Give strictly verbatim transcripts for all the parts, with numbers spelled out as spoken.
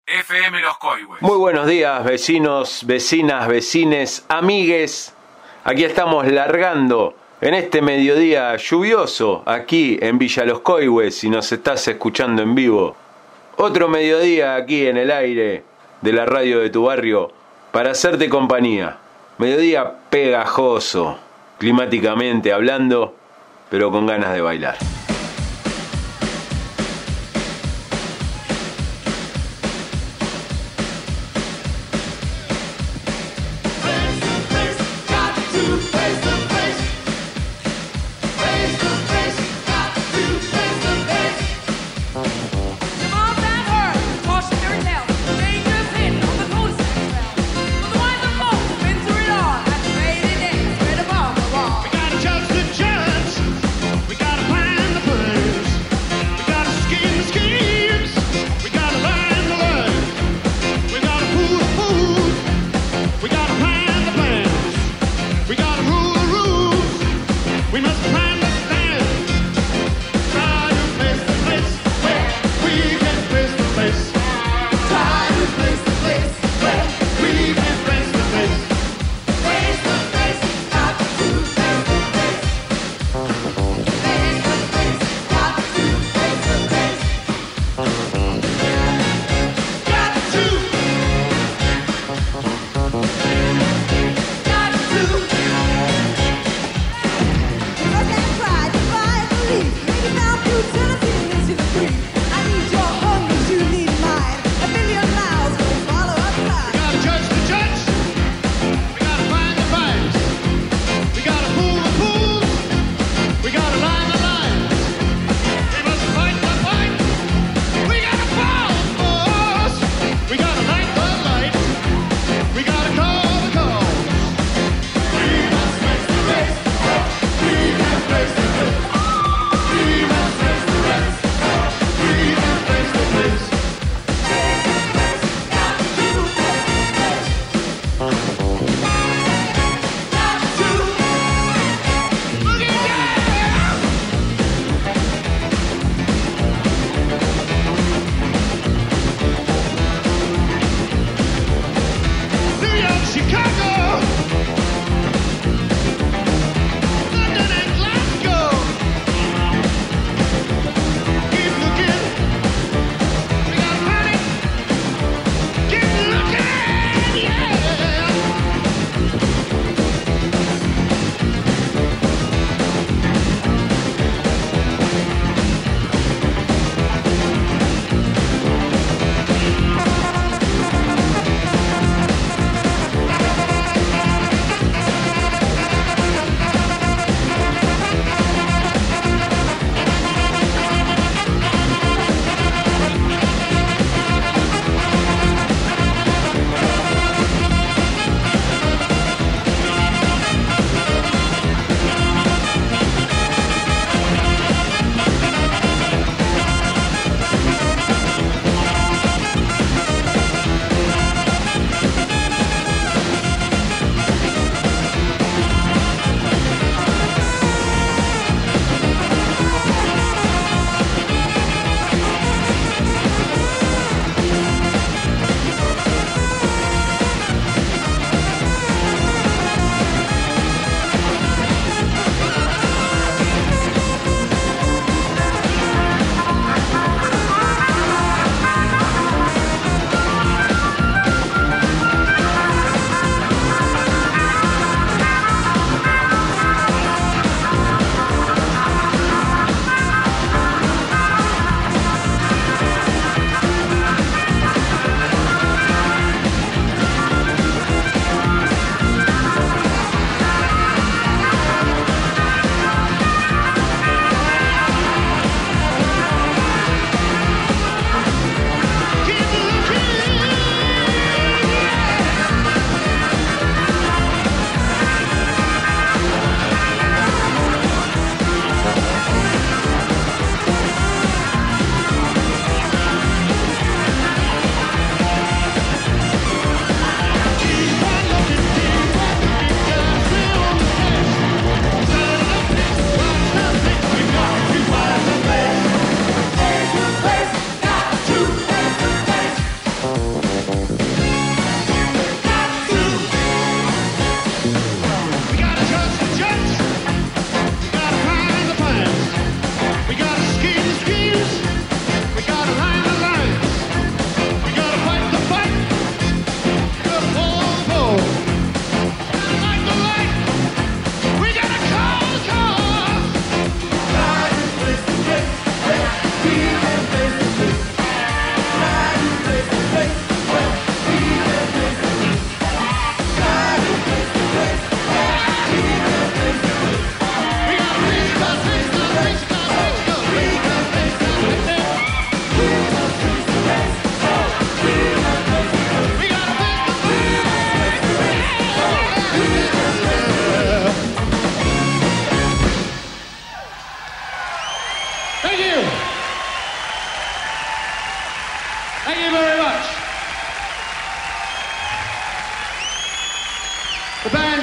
F M Los Coihues. Muy buenos días, vecinos, vecinas, vecines, amigues. Aquí estamos largando en este mediodía lluvioso aquí en Villa Los Coihues, si nos estás escuchando en vivo. Otro mediodía aquí en el aire de la radio de tu barrio para hacerte compañía. Mediodía pegajoso, climáticamente hablando, pero con ganas de bailar. We got a judge to judge. We got a plan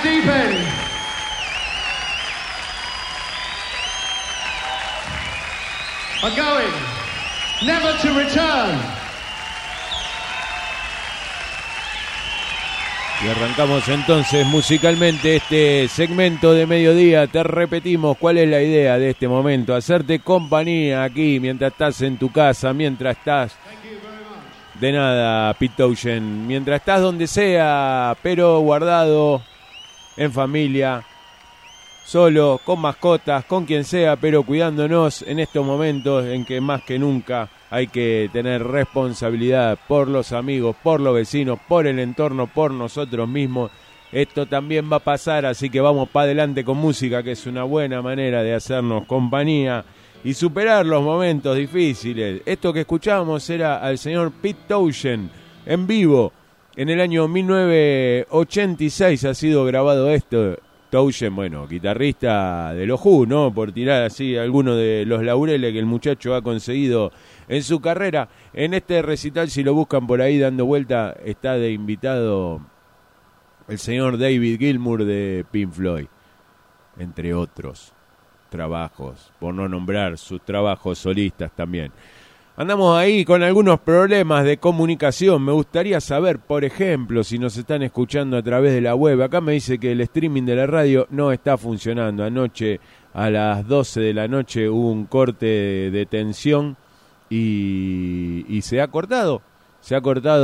deep end. Are going never to return. Y arrancamos entonces musicalmente este segmento de mediodía. Te repetimos cuál es la idea de este momento: hacerte compañía aquí mientras estás en tu casa, mientras estás de nada, Pete Townshend, mientras estás donde sea, pero guardado, en familia, solo, con mascotas, con quien sea, pero cuidándonos en estos momentos en que más que nunca hay que tener responsabilidad por los amigos, por los vecinos, por el entorno, por nosotros mismos. Esto también va a pasar, así que vamos para adelante con música, que es una buena manera de hacernos compañía y superar los momentos difíciles. Esto que escuchábamos era al señor Pete Townshend en vivo. En el año mil novecientos ochenta y seis ha sido grabado esto. Townshend, bueno, guitarrista de los Who, ¿no? Por tirar así algunos de los laureles que el muchacho ha conseguido en su carrera. En este recital, si lo buscan por ahí dando vuelta, está de invitado el señor David Gilmour de Pink Floyd, entre otros trabajos, por no nombrar sus trabajos solistas también. Andamos ahí con algunos problemas de comunicación. Me gustaría saber, por ejemplo, si nos están escuchando a través de la web. Acá me dice que el streaming de la radio no está funcionando. Anoche a las doce de la noche hubo un corte de, de tensión y, y se ha cortado. Se ha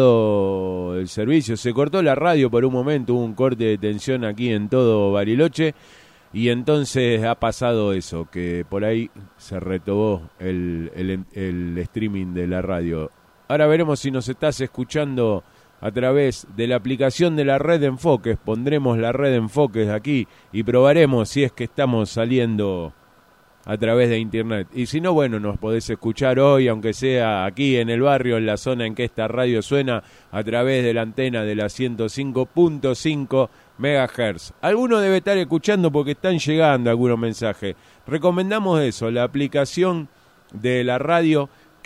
cortado el servicio, se cortó la radio por un momento, hubo un corte de tensión aquí en todo Bariloche. Y entonces ha pasado eso, que por ahí se retomó el, el, el streaming de la radio. Ahora veremos si nos estás escuchando a través de la aplicación de la red de enfoques. Pondremos la red de enfoques aquí y probaremos si es que estamos saliendo a través de internet. Y si no, bueno, nos podés escuchar hoy, aunque sea aquí en el barrio, en la zona en que esta radio suena, a través de la antena de la ciento cinco punto cinco megahertz. Alguno debe estar escuchando porque están llegando algunos mensajes. Recomendamos eso, la aplicación de la radio,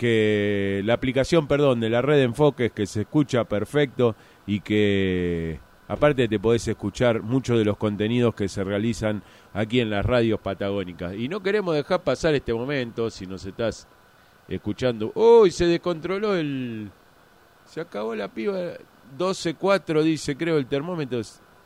que la aplicación, perdón, de la red de enfoques, que se escucha perfecto y que aparte te podés escuchar muchos de los contenidos que se realizan aquí en las radios patagónicas. Y no queremos dejar pasar este momento, si nos estás escuchando. ¡Uy! Se descontroló el... Se acabó la piba. doce cuatro dice, creo, el termómetro.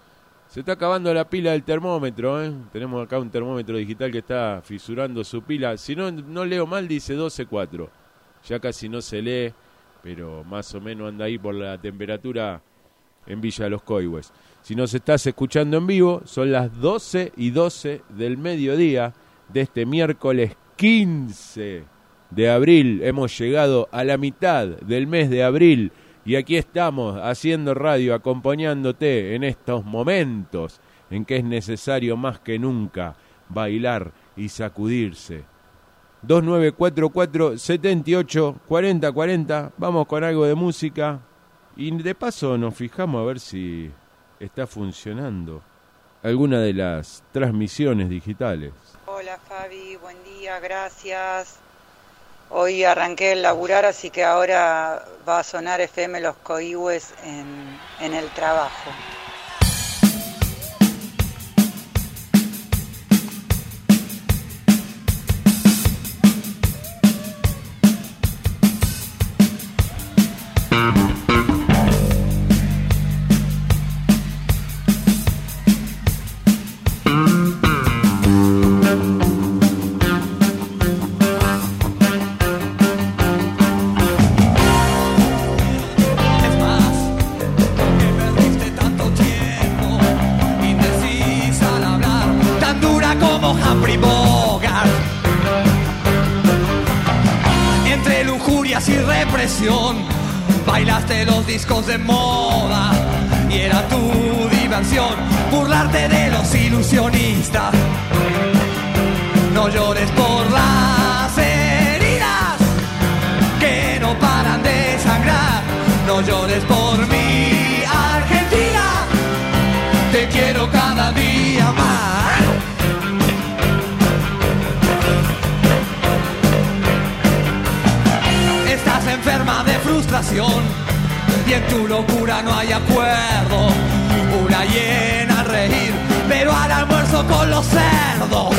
Se está acabando la pila del termómetro, ¿eh? Tenemos acá un termómetro digital que está fisurando su pila. Si no, no leo mal, dice doce cuatro. Ya casi no se lee, pero más o menos anda ahí por la temperatura en Villa Los Coihues. Si nos estás escuchando en vivo, son las doce y doce del mediodía de este miércoles quince de abril. Hemos llegado a la mitad del mes de abril. Y aquí estamos haciendo radio, acompañándote en estos momentos en que es necesario más que nunca bailar y sacudirse. dos nueve cuatro cuatro, siete ocho, cuatro cero cuatro cero, vamos con algo de música y de paso nos fijamos a ver si está funcionando alguna de las transmisiones digitales. Hola Fabi, buen día, gracias. Hoy arranqué el laburar, así que ahora va a sonar F M Los Coihues en, en el trabajo. Bailaste los discos de moda y era tu diversión burlarte de los ilusionistas. No llores por las heridas que no paran de sangrar. No llores por mi Argentina, te quiero cada día más. Estás enferma de frustración y en tu locura no hay acuerdo. una hiena a reír, pero al almuerzo con los cerdos.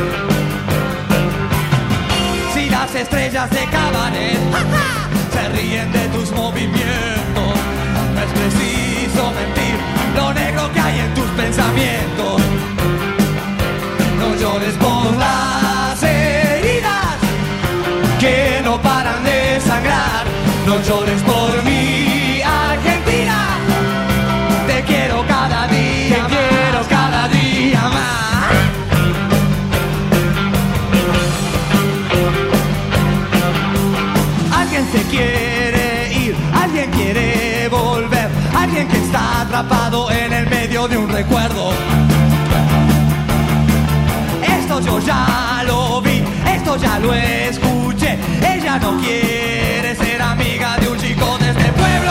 Si las estrellas de cabaret se ríen de tus movimientos, no es preciso mentir lo negro que hay en tus pensamientos. No llores por las heridas que no paran de sangrar. No llores por mi Argentina. Te quiero cada día, te quiero cada día más. Alguien se quiere ir, alguien quiere volver, alguien que está atrapado en el medio de un recuerdo. Esto yo ya lo vi, esto ya lo escuché. Ella no quiere ser amiga de un chico de este pueblo.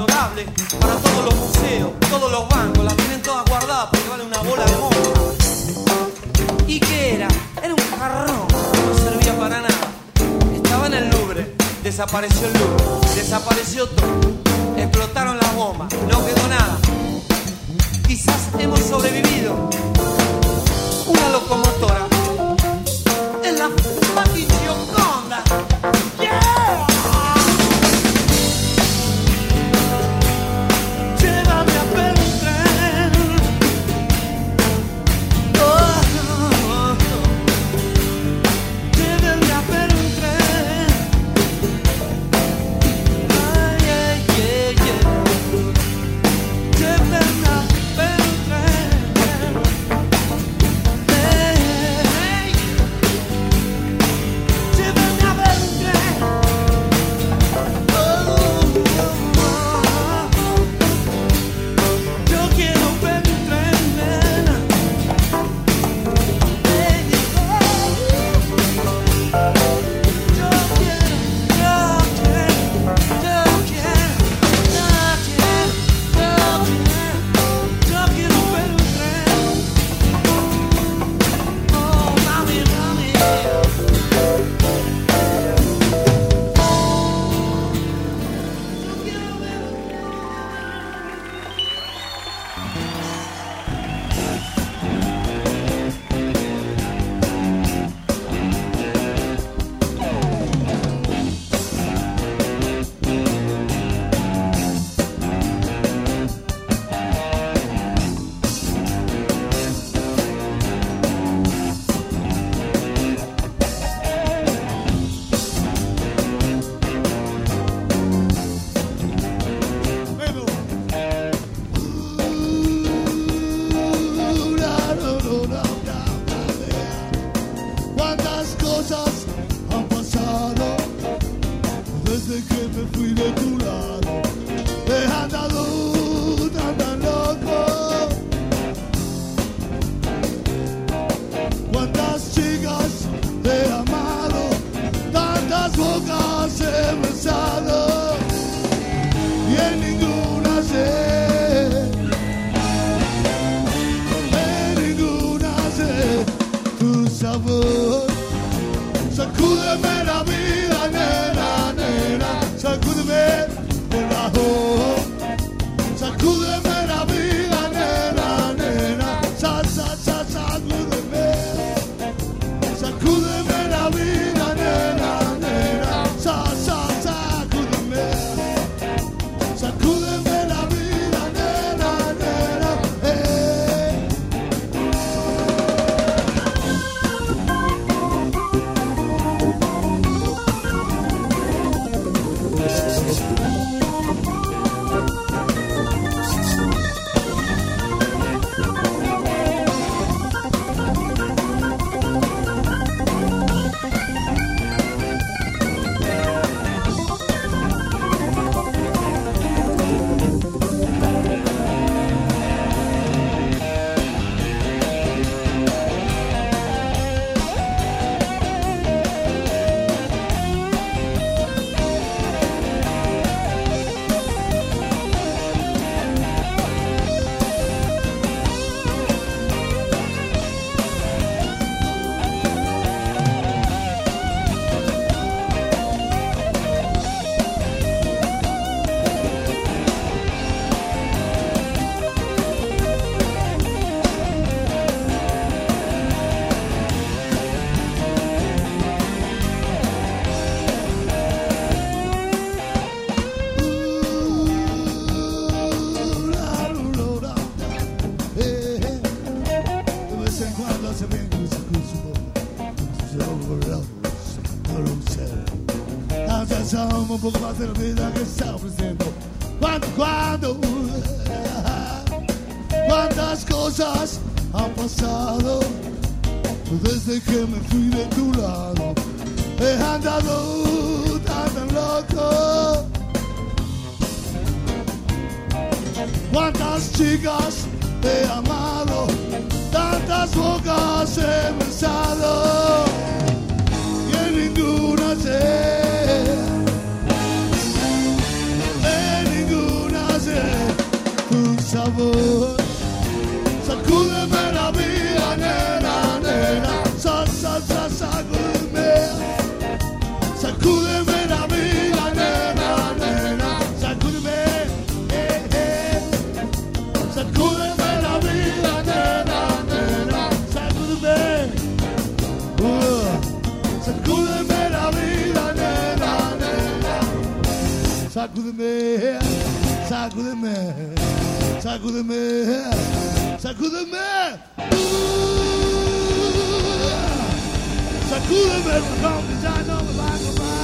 valorable para todos los museos, todos los bancos, las tienen todas guardadas porque vale una bola de monja. ¿Y qué era? Era un jarrón, no servía para nada. Estaba en el Louvre, desapareció el Louvre, desapareció todo, explotaron las bombas, no quedó nada. Quizás hemos sobrevivido una locomotora en la fucking Gioconda. ¡Yeah! Llévame a ver un tren. Oh, oh, oh. Llévame a ver un tren. Ay, ay, ay, ay. Llévame a ver un tren. Hey, llévame a ver un tren. Oh, oh, oh. Yo quiero ver un tren, nena. Hey, oh. Yo quiero, yo quiero, yo quiero, yo quiero, yo quiero, yo quiero ver un tren. Oh, mami, mami. Yo quiero ver un ¿Cuántas cosas han pasado desde que me fui de tu lado? He andado tan tan loco. ¿Cuántas chicas he amado? Tantas bocas he besado y en ninguna sé, en ninguna sé tu sabor. Sacúdeme la vida, nena, nena, sacúdeme el bajo. Sacúdeme la vida, nena, nena, sa, sa, sa, sacúdeme. Sacúdeme la vida, nena, nena, sa, sa, sacúdeme. Sacúdeme la vida, nena, nena, eh. Un poco más de la vida que está ofreciendo. Cuando, cuando, cuántas cosas han pasado desde que me fui de tu lado. He andado tan tan loco. Cuántas chicas he amado, tantas bocas he besado y en ninguna sé. En ninguna sabor. Sacúdeme la vida, nena, nena, sa, sa, sa, sacúdeme. Sacúdeme la vida, nena, nena, sacúdeme, eh, eh. Sacúdeme la vida, nena, nena, sacúdeme. Uh, sacúdeme la vida, nena, nena. Sacúdeme, sacúdeme, sacúdeme, sacúdeme. Uh, sacúdeme, porque ya no me va a comer.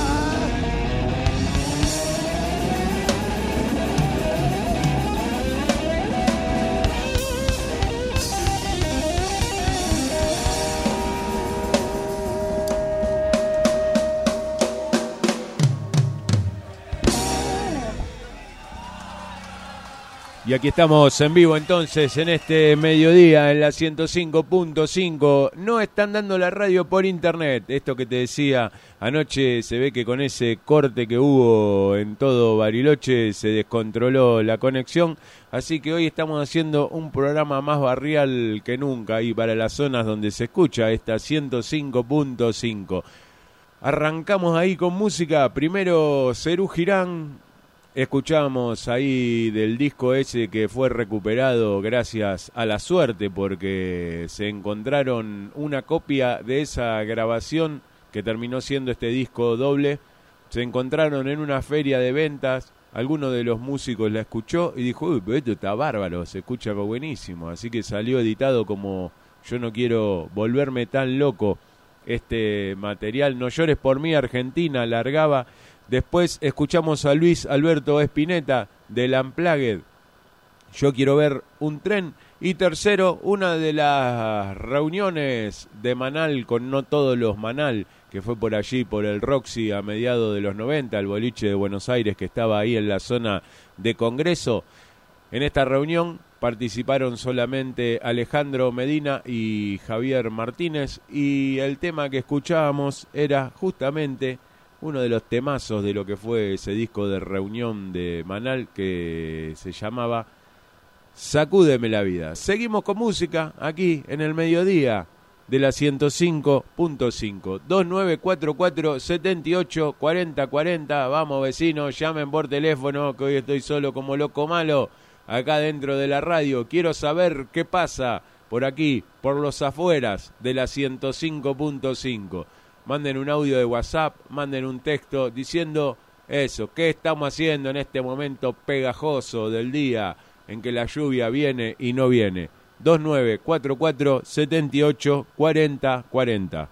Y aquí estamos en vivo entonces en este mediodía en la ciento cinco punto cinco. No están dando la radio por internet. Esto que te decía, anoche se ve que con ese corte que hubo en todo Bariloche se descontroló la conexión. Así que hoy estamos haciendo un programa más barrial que nunca y para las zonas donde se escucha esta ciento cinco punto cinco. Arrancamos ahí con música. Primero Serú Girán. Escuchamos ahí del disco ese que fue recuperado gracias a la suerte porque se encontraron una copia de esa grabación que terminó siendo este disco doble. Se encontraron en una feria de ventas, alguno de los músicos la escuchó y dijo, uy, pero esto está bárbaro, se escucha buenísimo. Así que salió editado como Yo no quiero volverme tan loco este material. No llores por mí, Argentina, largaba. Después escuchamos a Luis Alberto Spinetta del Unplugged, Yo quiero ver un tren. Y tercero, una de las reuniones de Manal con no todos los Manal, que fue por allí, por el Roxy a mediados de los noventa, el boliche de Buenos Aires que estaba ahí en la zona de Congreso. En esta reunión participaron solamente Alejandro Medina y Javier Martínez y el tema que escuchábamos era justamente uno de los temazos de lo que fue ese disco de reunión de Manal que se llamaba Sacúdeme la vida. Seguimos con música aquí en el mediodía de la ciento cinco punto cinco. dos nueve cuatro cuatro, siete ocho, cuatro cero cuatro cero. Vamos vecinos, llamen por teléfono que hoy estoy solo como loco malo acá dentro de la radio. Quiero saber qué pasa por aquí, por los afueras de la ciento cinco punto cinco. Manden un audio de WhatsApp, manden un texto diciendo eso, qué estamos haciendo en este momento pegajoso del día en que la lluvia viene y no viene. dos nueve cuatro cuatro, siete ocho, cuatro cero cuatro cero.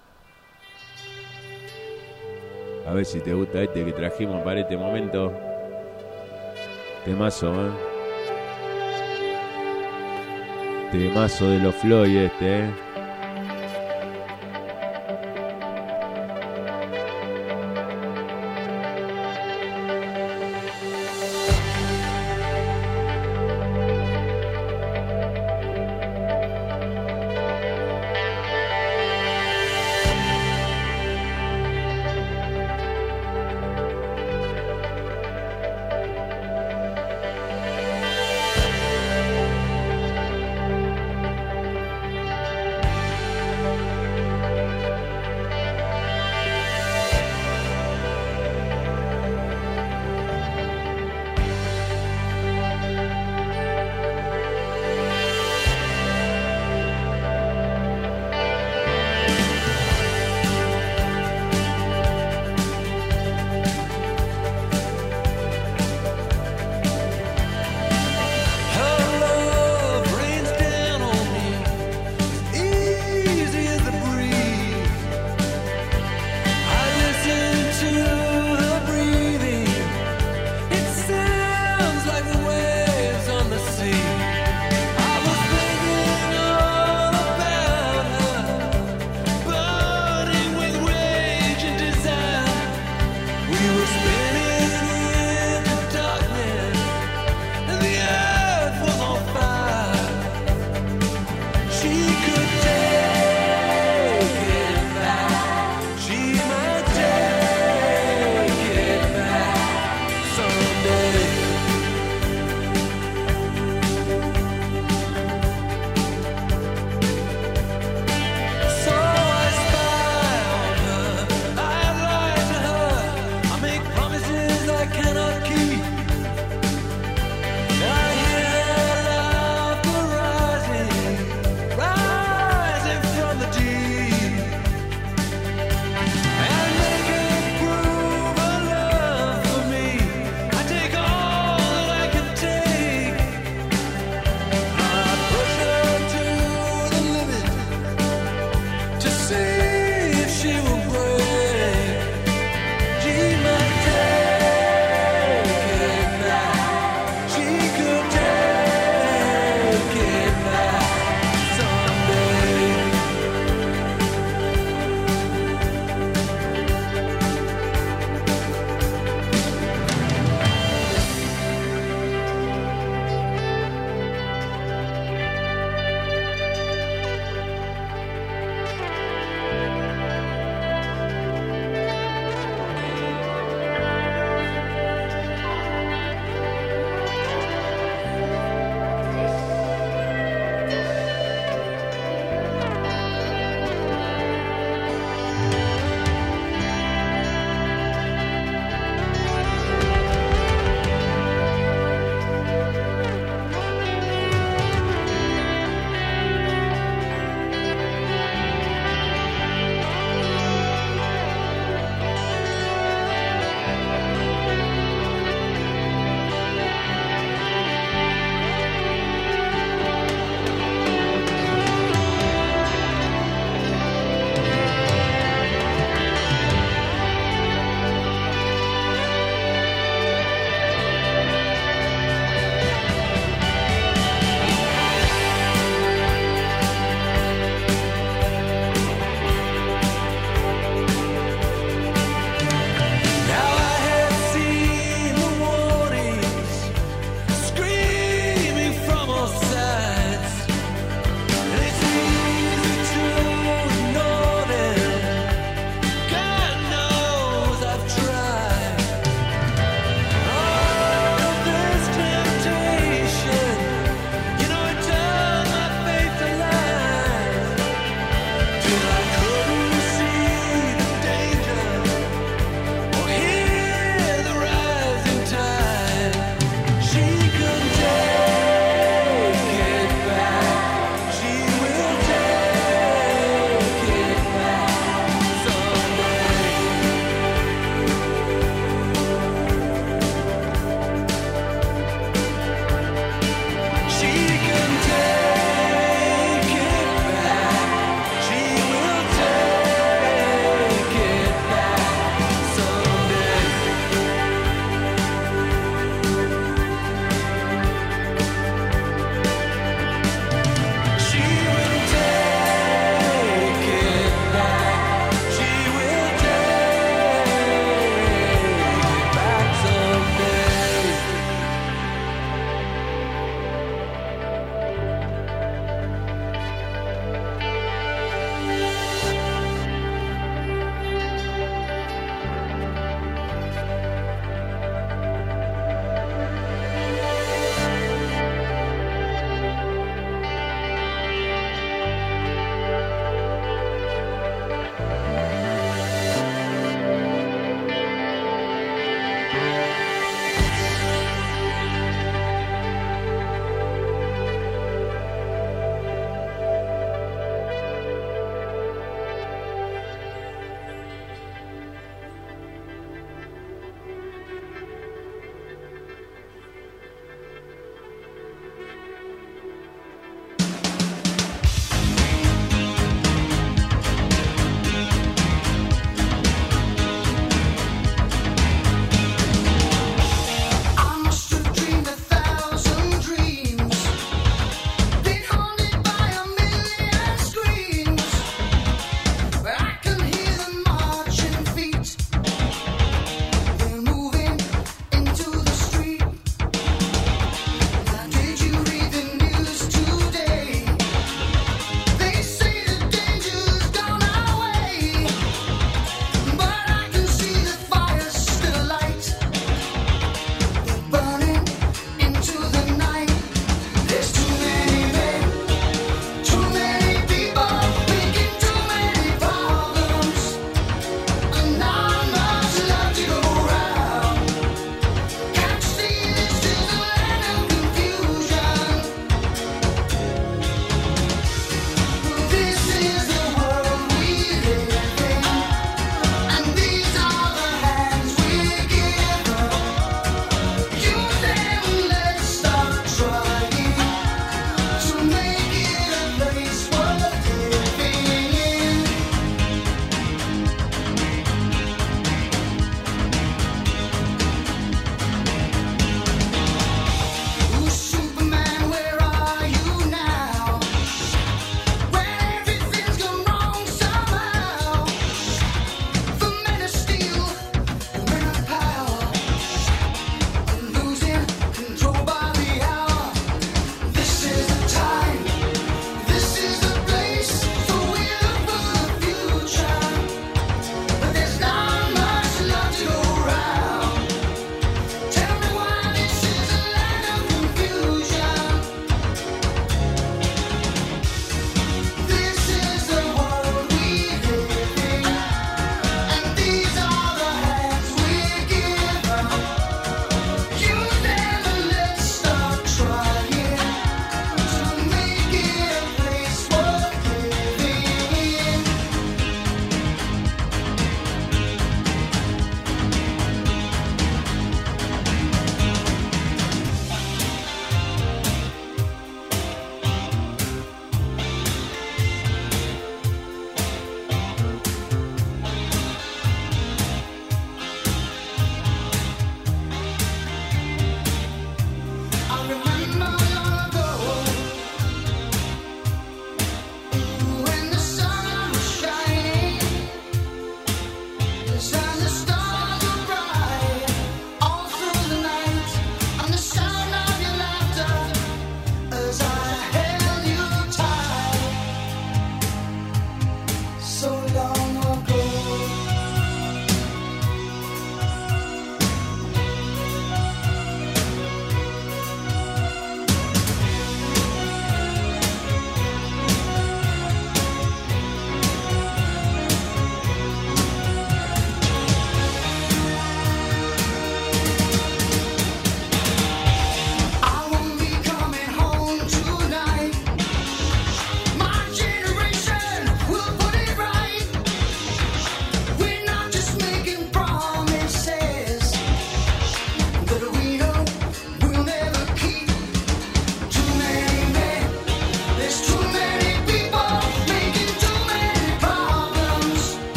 A ver si te gusta este que trajimos para este momento. Temazo, ¿eh? Temazo de los Floyd este, ¿eh?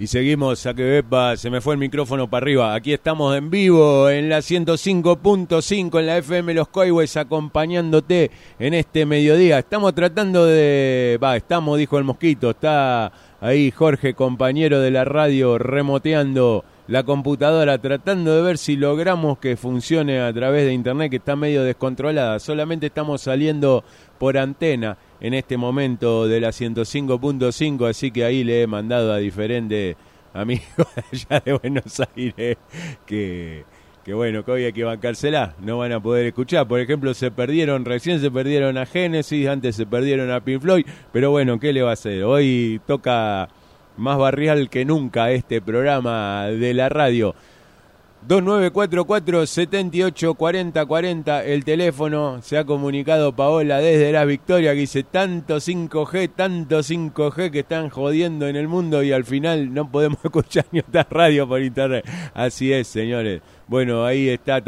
Y seguimos a que Bepa, se me fue el micrófono para arriba. Aquí estamos en vivo en la ciento cinco punto cinco en la F M Los Coihues, acompañándote en este mediodía. Estamos tratando de... Va, estamos, dijo el mosquito. Está ahí Jorge, compañero de la radio, remoteando la computadora, tratando de ver si logramos que funcione a través de internet, que está medio descontrolada. Solamente estamos saliendo por antena en este momento de la ciento cinco punto cinco, así que ahí le he mandado a diferentes amigos allá de Buenos Aires que, que bueno, que hoy hay que bancársela, no van a poder escuchar. Por ejemplo, se perdieron, recién se perdieron a Genesis, antes se perdieron a Pink Floyd, pero bueno, ¿qué le va a hacer? Hoy toca más barrial que nunca este programa de la radio. Dos nueve cuatro cuatro, siete ocho cuatro cero cuatro cero, el teléfono. Se ha comunicado Paola desde Las Victorias, que dice tanto cinco G, tanto cinco G que están jodiendo en el mundo y al final no podemos escuchar ni otra radio por internet. Así es, señores. Bueno, ahí está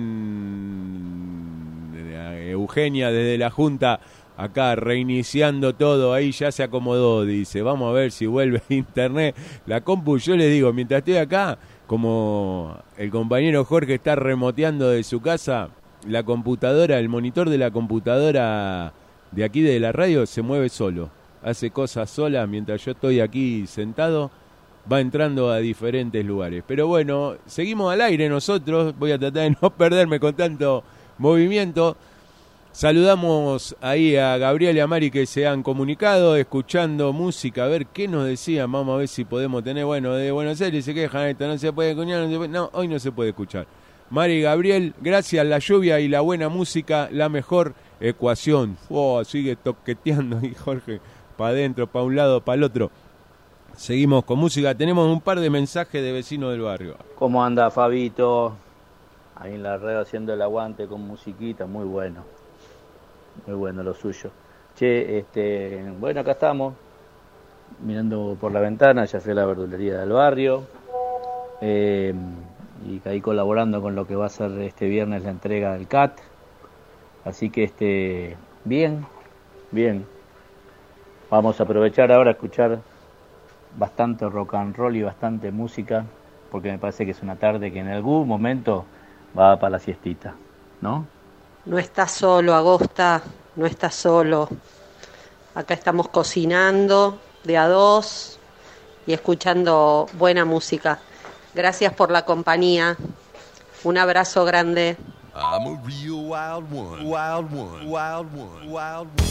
también Eugenia desde la Junta, acá reiniciando todo. Ahí ya se acomodó, dice, vamos a ver si vuelve a internet la compu. Yo les digo, mientras estoy acá, como el compañero Jorge está remoteando de su casa, la computadora, el monitor de la computadora de aquí de la radio se mueve solo, hace cosas sola mientras yo estoy aquí sentado, va entrando a diferentes lugares. Pero bueno, seguimos al aire nosotros, voy a tratar de no perderme con tanto movimiento. Saludamos ahí a Gabriel y a Mari que se han comunicado, escuchando música, a ver qué nos decían, vamos a ver si podemos tener, bueno, de Buenos Aires se quejan, esto no se puede escuchar, no, se puede, no, hoy no se puede escuchar. Mari y Gabriel, gracias, la lluvia y la buena música, la mejor ecuación. Oh, sigue toqueteando ahí Jorge, para adentro, para un lado, para el otro. Seguimos con música, tenemos un par de mensajes de vecinos del barrio. ¿Cómo anda Fabito? Ahí en la red haciendo el aguante con musiquita, muy bueno. Muy bueno lo suyo. Che, este, bueno, acá estamos, mirando por la ventana, ya fui a la verdulería del barrio, eh, y ahí colaborando con lo que va a ser este viernes la entrega del C A T. Así que, este, bien, bien. Vamos a aprovechar ahora a escuchar bastante rock and roll y bastante música, porque me parece que es una tarde que en algún momento va para la siestita, ¿no? No estás solo, Agosta, no estás solo. Acá estamos cocinando de a dos y escuchando buena música. Gracias por la compañía. Un abrazo grande. I'm a real wild one, wild one, wild one, wild one.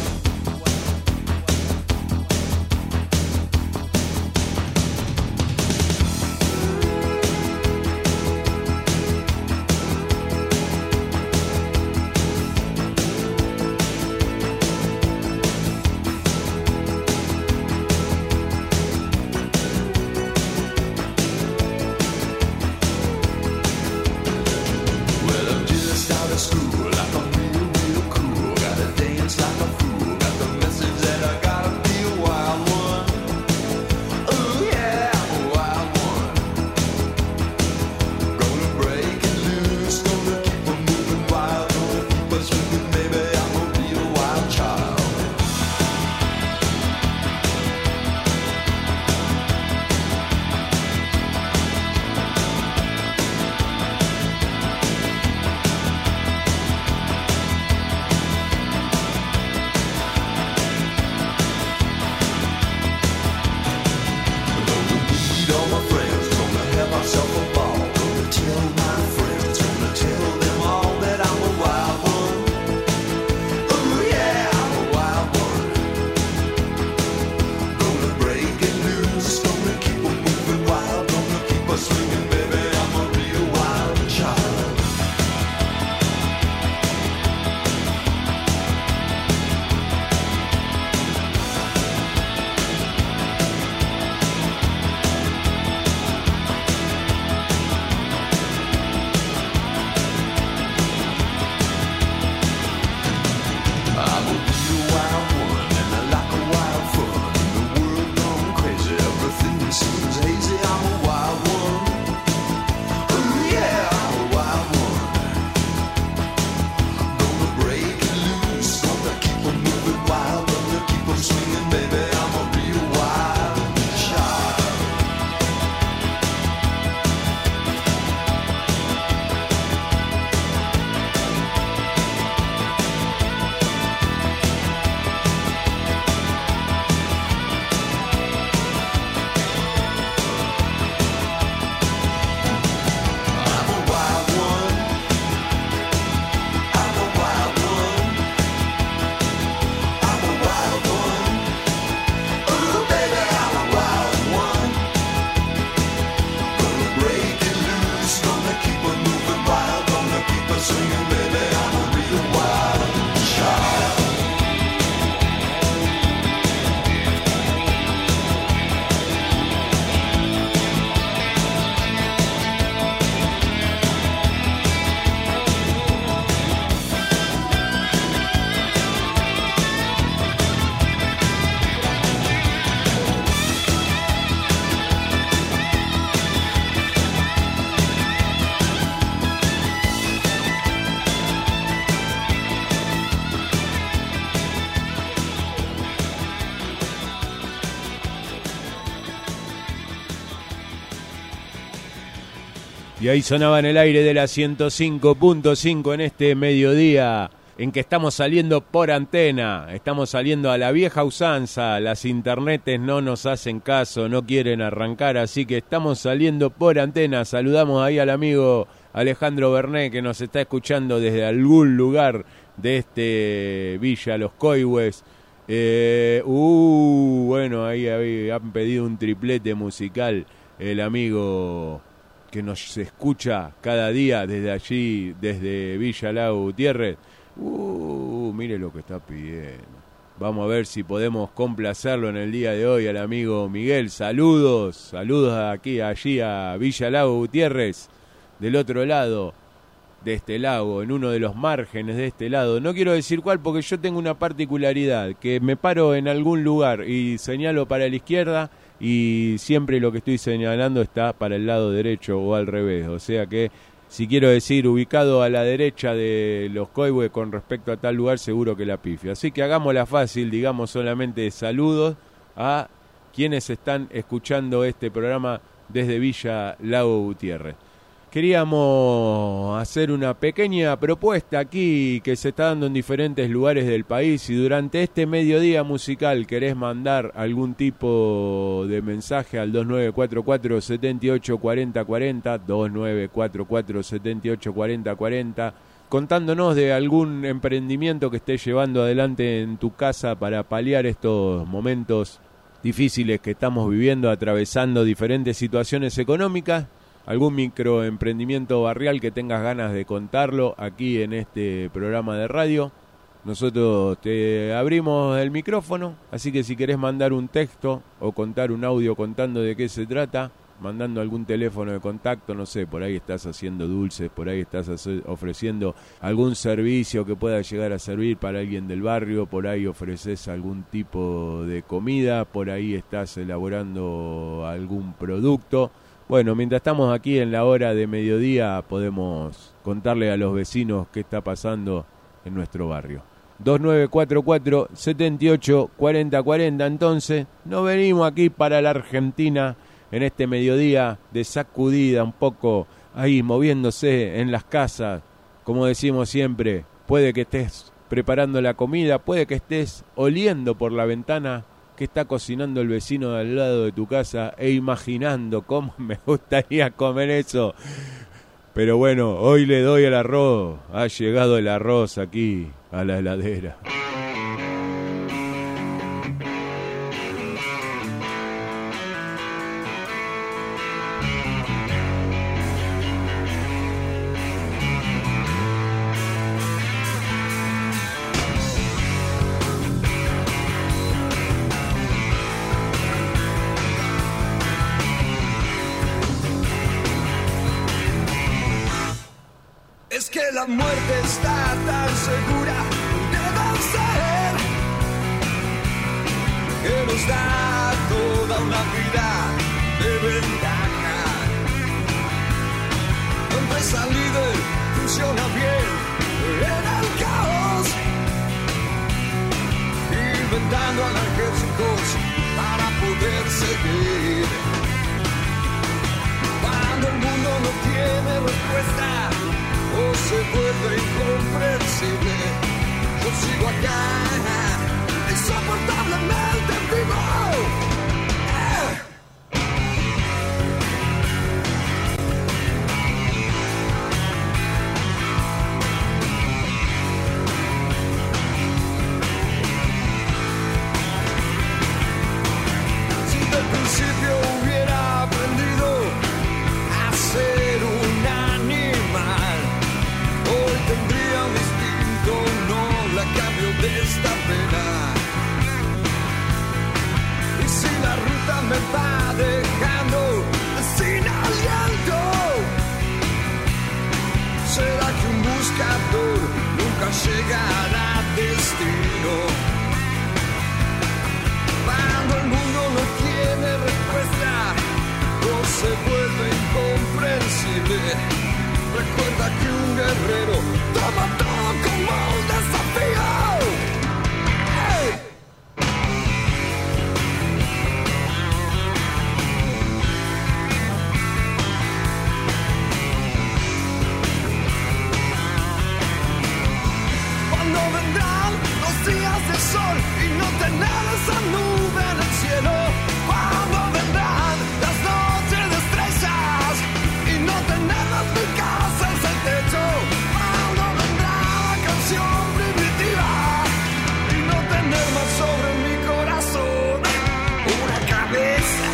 School, like I'm real, real cool. Gotta dance like a fool. Got the message that I gotta be a wild one. Ooh yeah, I'm a wild one. Gonna break it loose, gonna keep on moving wild, gonna keep on swinging, baby. I'm a real wild child. Swinging, baby, I'm a real wild child. Y ahí sonaba en el aire de la ciento cinco punto cinco en este mediodía en que estamos saliendo por antena, estamos saliendo a la vieja usanza, las internetes no nos hacen caso, no quieren arrancar, así que estamos saliendo por antena. Saludamos ahí al amigo Alejandro Bernet que nos está escuchando desde algún lugar de este Villa Los Coihues. Eh, uh, bueno, ahí, ahí han pedido un triplete musical el amigo que nos escucha cada día desde allí, desde Villa Lago Gutiérrez. Uh, mire lo que está pidiendo. Vamos a ver si podemos complacerlo en el día de hoy al amigo Miguel. Saludos, saludos aquí, allí a Villa Lago Gutiérrez, del otro lado de este lago, en uno de los márgenes de este lado. No quiero decir cuál porque yo tengo una particularidad, que me paro en algún lugar y señalo para la izquierda y siempre lo que estoy señalando está para el lado derecho o al revés. O sea que si quiero decir ubicado a la derecha de Los Coihues con respecto a tal lugar, seguro que la pifio. Así que hagámosla fácil, digamos solamente saludos a quienes están escuchando este programa desde Villa Lago Gutiérrez. Queríamos hacer una pequeña propuesta aquí que se está dando en diferentes lugares del país y durante este mediodía musical querés mandar algún tipo de mensaje al dos nueve cuatro cuatro, siete ocho cuatro cero cuatro cero, dos nueve cuatro cuatro, siete ocho cuatro cero cuatro cero, contándonos de algún emprendimiento que estés llevando adelante en tu casa para paliar estos momentos difíciles que estamos viviendo, atravesando diferentes situaciones económicas. Algún microemprendimiento barrial que tengas ganas de contarlo aquí en este programa de radio. Nosotros te abrimos el micrófono, así que si querés mandar un texto o contar un audio contando de qué se trata, mandando algún teléfono de contacto, no sé, por ahí estás haciendo dulces, por ahí estás ofreciendo algún servicio que pueda llegar a servir para alguien del barrio, por ahí ofreces algún tipo de comida, por ahí estás elaborando algún producto. Bueno, mientras estamos aquí en la hora de mediodía podemos contarle a los vecinos qué está pasando en nuestro barrio. dos nueve cuatro cuatro, siete ocho cuatro cero cuatro cero, entonces nos venimos aquí para la Argentina en este mediodía de sacudida un poco ahí moviéndose en las casas. Como decimos siempre, puede que estés preparando la comida, puede que estés oliendo por la ventana que está cocinando el vecino de al lado de tu casa e imaginando cómo me gustaría comer eso. Pero bueno, hoy le doy el arroz. Ha llegado el arroz aquí a la heladera. Es que la muerte está tan segura de vencer, que nos da toda una vida de ventaja. La empresa líder funciona bien en el caos, inventando analgésicos para poder seguir. Cuando el mundo no tiene respuesta o se vuelve incomprensible, yo sigo acá, insoportablemente vivo. Eh. Si del principio hubiera aprendido a ser un animal, hoy tendría un instinto, no la cambio de esta pena. Y si la ruta me va dejando sin aliento, será que un buscador nunca llegará a destino. Cuando el mundo no tiene respuesta o se vuelve incomprensible, recuerda que un guerrero toma todo como un desafío. ¡Hey! sol y no tener esa nube en el cielo. Cuando vendrán las noches de estrellas y no tener más mi casa en el techo. Cuando vendrá la canción primitiva y no tener más sobre mi corazón una cabeza.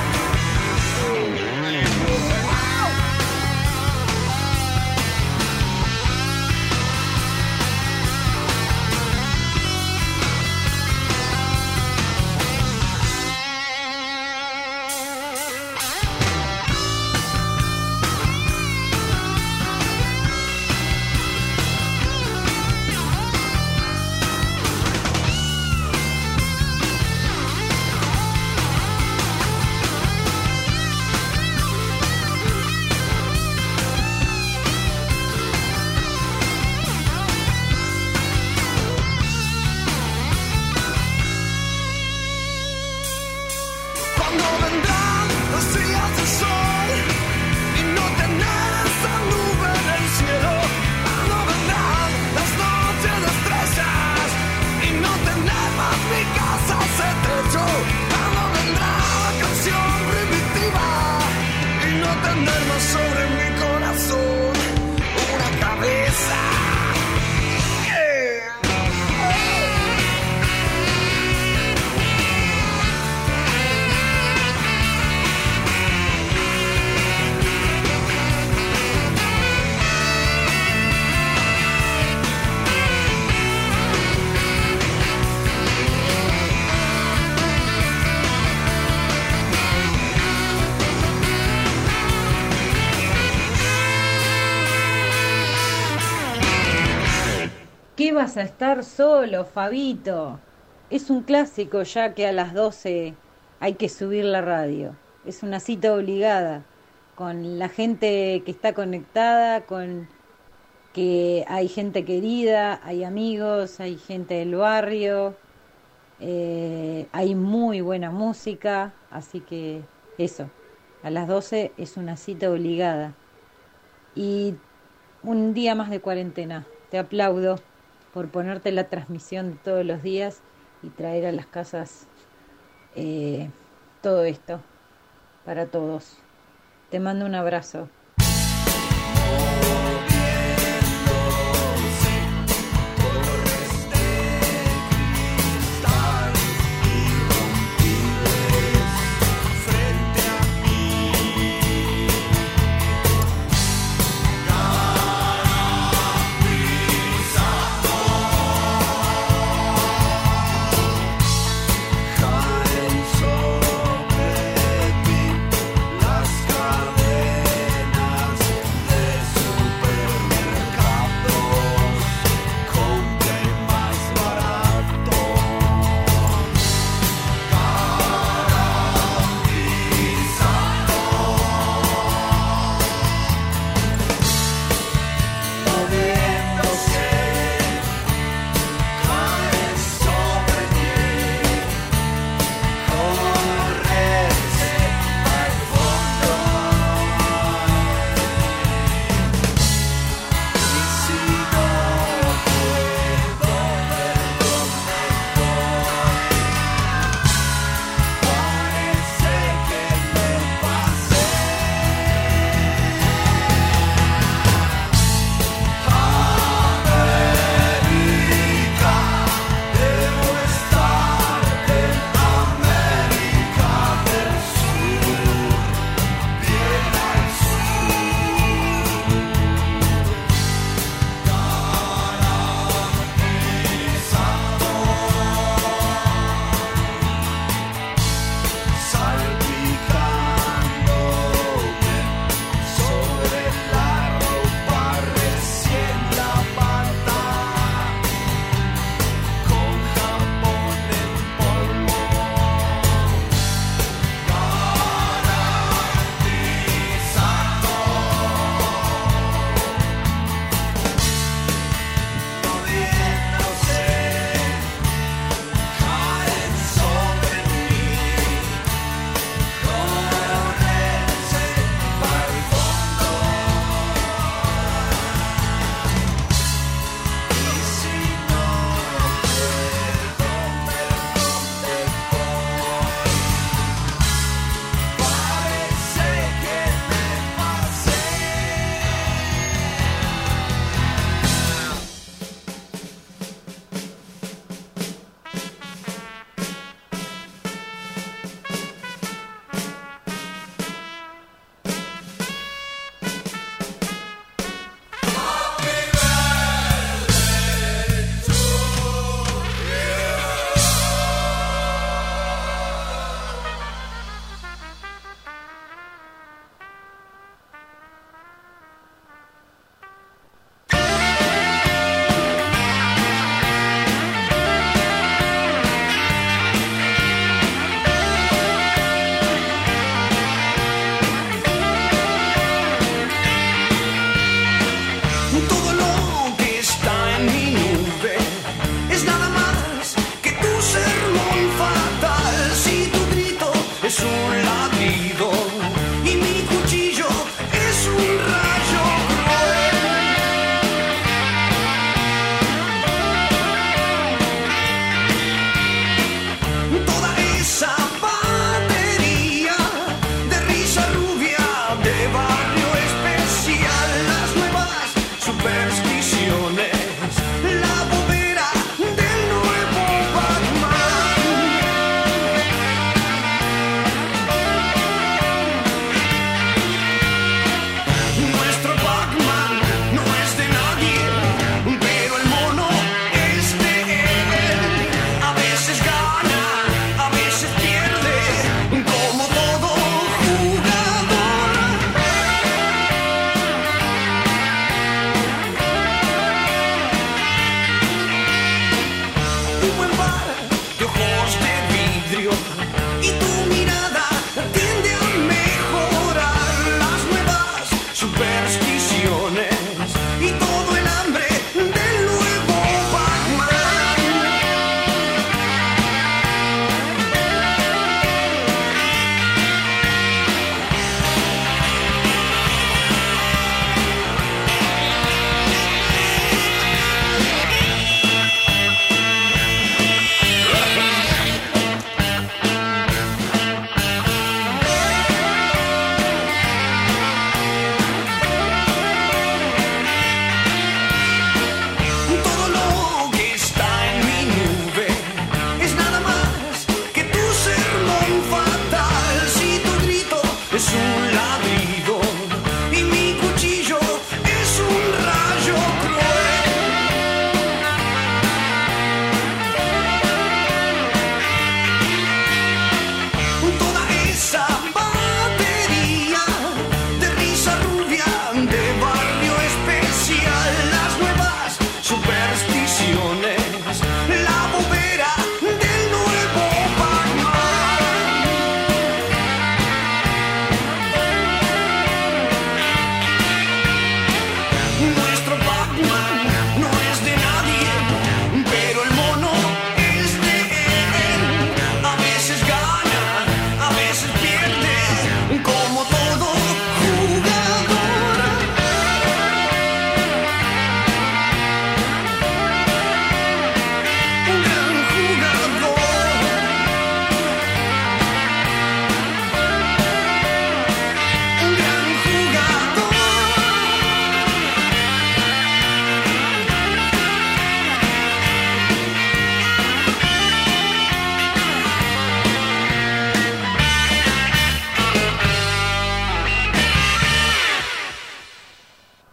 Cuando vendrán los días de sol y no tener esa nube en el cielo. Cuando vendrán las noches de estrellas y no tener más mi casa ese techo. Cuando vendrá la canción primitiva y no tener más sobre mi corazón una cabeza. ¿Qué vas a estar solo, Fabito? Es un clásico ya que a las doce hay que subir la radio. Es una cita obligada con la gente que está conectada, con que hay gente querida, hay amigos, hay gente del barrio, eh, hay muy buena música, así que eso, a las doce es una cita obligada. Y un día más de cuarentena. Te aplaudo por ponerte la transmisión de todos los días y traer a las casas eh, todo esto para todos. Te mando un abrazo. Caen sobre ti las cadenas.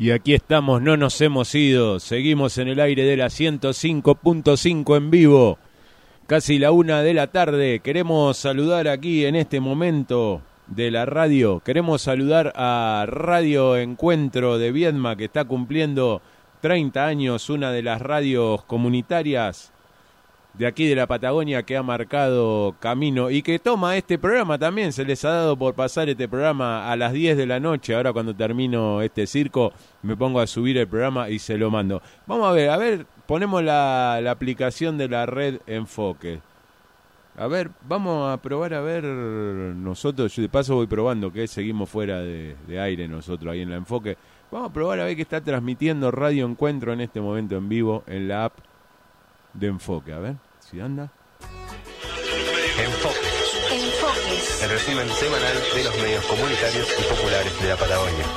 Y aquí estamos, no nos hemos ido, seguimos en el aire de la ciento cinco punto cinco en vivo, casi la una de la tarde. Queremos saludar aquí en este momento de la radio, queremos saludar a Radio Encuentro de Viedma, que está cumpliendo treinta años, una de las radios comunitarias de aquí de la Patagonia que ha marcado camino y que toma este programa también. Se les ha dado por pasar este programa a las diez de la noche. Ahora cuando termino este circo me pongo a subir el programa y se lo mando. Vamos a ver, a ver, ponemos la, la aplicación de la red Enfoque. A ver, vamos a probar a ver nosotros, yo de paso voy probando que seguimos fuera de, de aire nosotros ahí en la Enfoque. Vamos a probar a ver que está transmitiendo Radio Encuentro en este momento en vivo en la app de Enfoque, a ver si anda. Enfoques. Enfoques. El resumen semanal de los medios comunitarios y populares de la Patagonia.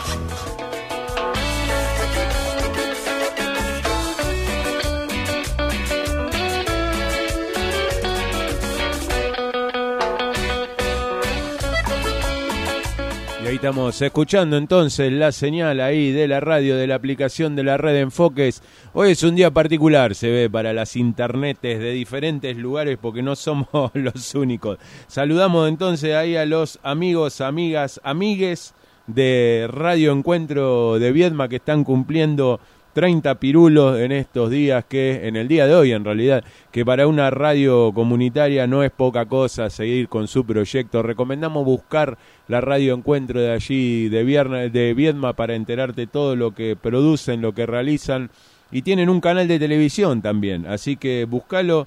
Ahí estamos escuchando entonces la señal ahí de la radio, de la aplicación de la red Enfoques. Hoy es un día particular, se ve, para las internetes de diferentes lugares porque no somos los únicos. Saludamos entonces ahí a los amigos, amigas, amigues de Radio Encuentro de Viedma que están cumpliendo treinta pirulos en estos días, que en el día de hoy en realidad, que para una radio comunitaria no es poca cosa seguir con su proyecto. Recomendamos buscar la Radio Encuentro de allí de, Vierna, de Viedma para enterarte todo lo que producen, lo que realizan, y tienen un canal de televisión también, así que búscalo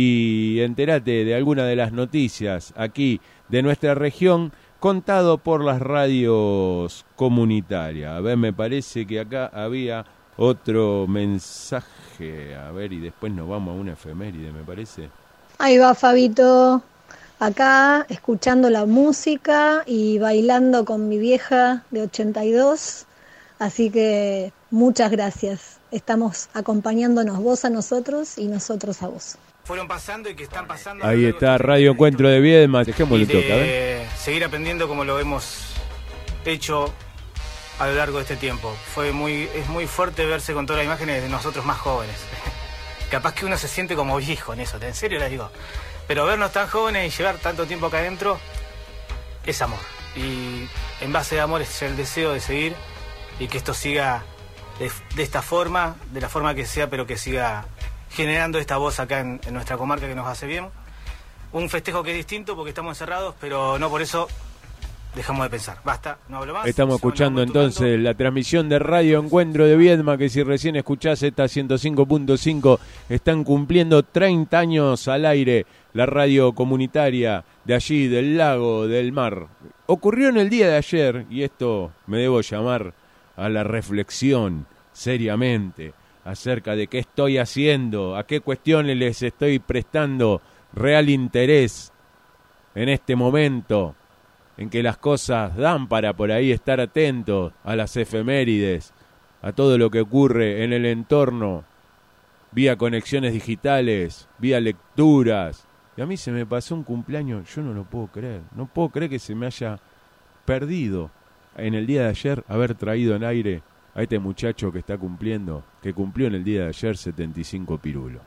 y entérate de alguna de las noticias aquí de nuestra región, contado por las radios comunitarias. A ver, me parece que acá había otro mensaje, a ver, y después nos vamos a una efeméride, me parece. Ahí va, Fabito, acá escuchando la música y bailando con mi vieja de ochenta y dos, así que muchas gracias. Estamos acompañándonos vos a nosotros y nosotros a vos. Fueron pasando y que están pasando. Ahí está Radio Encuentro de Viedma, dejémosle de toca, ¿ven? Seguir aprendiendo como lo hemos hecho a lo largo de este tiempo. Fue muy, es muy fuerte verse con todas las imágenes de nosotros más jóvenes. Capaz que uno se siente como viejo en eso, en serio les digo. Pero vernos tan jóvenes y llevar tanto tiempo acá adentro es amor. Y en base a amor es el deseo de seguir y que esto siga de, de esta forma, de la forma que sea, pero que siga generando esta voz acá en, en nuestra comarca que nos hace bien. Un festejo que es distinto porque estamos encerrados, pero no por eso dejamos de pensar. Basta, no hablo más. Estamos escuchando entonces la transmisión de Radio Encuentro de Viedma, que si recién escuchás esta ciento cinco punto cinco, están cumpliendo treinta años al aire, la radio comunitaria de allí, del lago, del mar. Ocurrió en el día de ayer, y esto me debo llamar a la reflexión seriamente acerca de qué estoy haciendo, a qué cuestiones les estoy prestando real interés en este momento, en que las cosas dan para por ahí estar atentos a las efemérides, a todo lo que ocurre en el entorno, vía conexiones digitales, vía lecturas. Y a mí se me pasó un cumpleaños, yo no lo puedo creer, no puedo creer que se me haya perdido en el día de ayer haber traído en aire a este muchacho que está cumpliendo, que cumplió en el día de ayer setenta y cinco pirulos.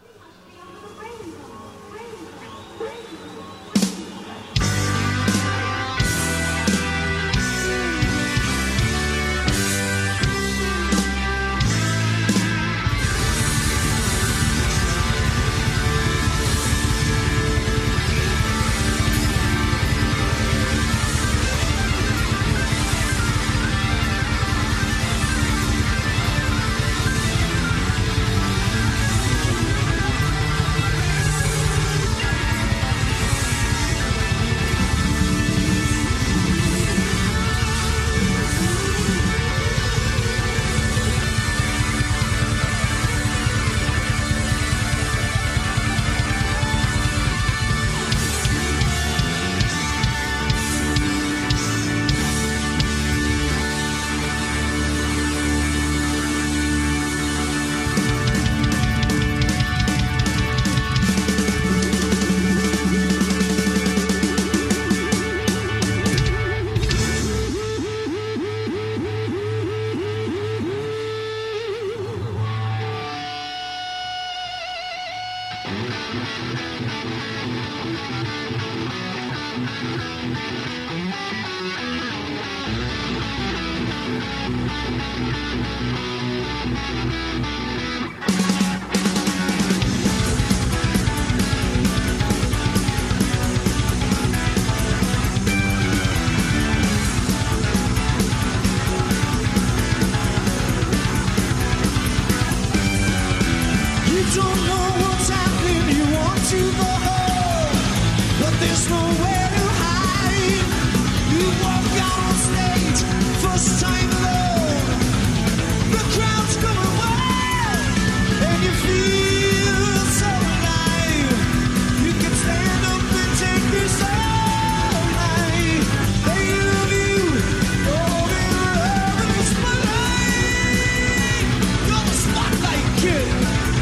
You don't know what's happening, you want to go home, but there's nowhere to hide. You walk out on stage, first time alone. The crowd's coming wild, and you feel so alive. You can stand up and take this all night. They love you, you're in love with the spotlight. You're the spotlight kid.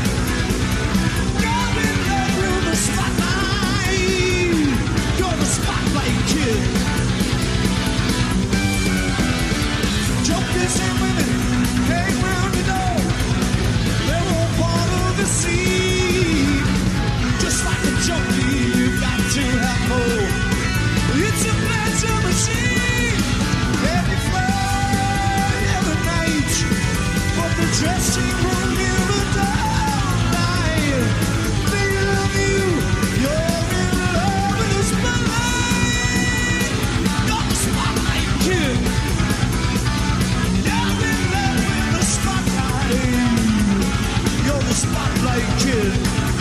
It's a pleasure machine, every Friday, every night. But the dressing room never die. They love you, you're in love with the spotlight. You're the spotlight kid. You're in love with the spotlight. You're the spotlight kid.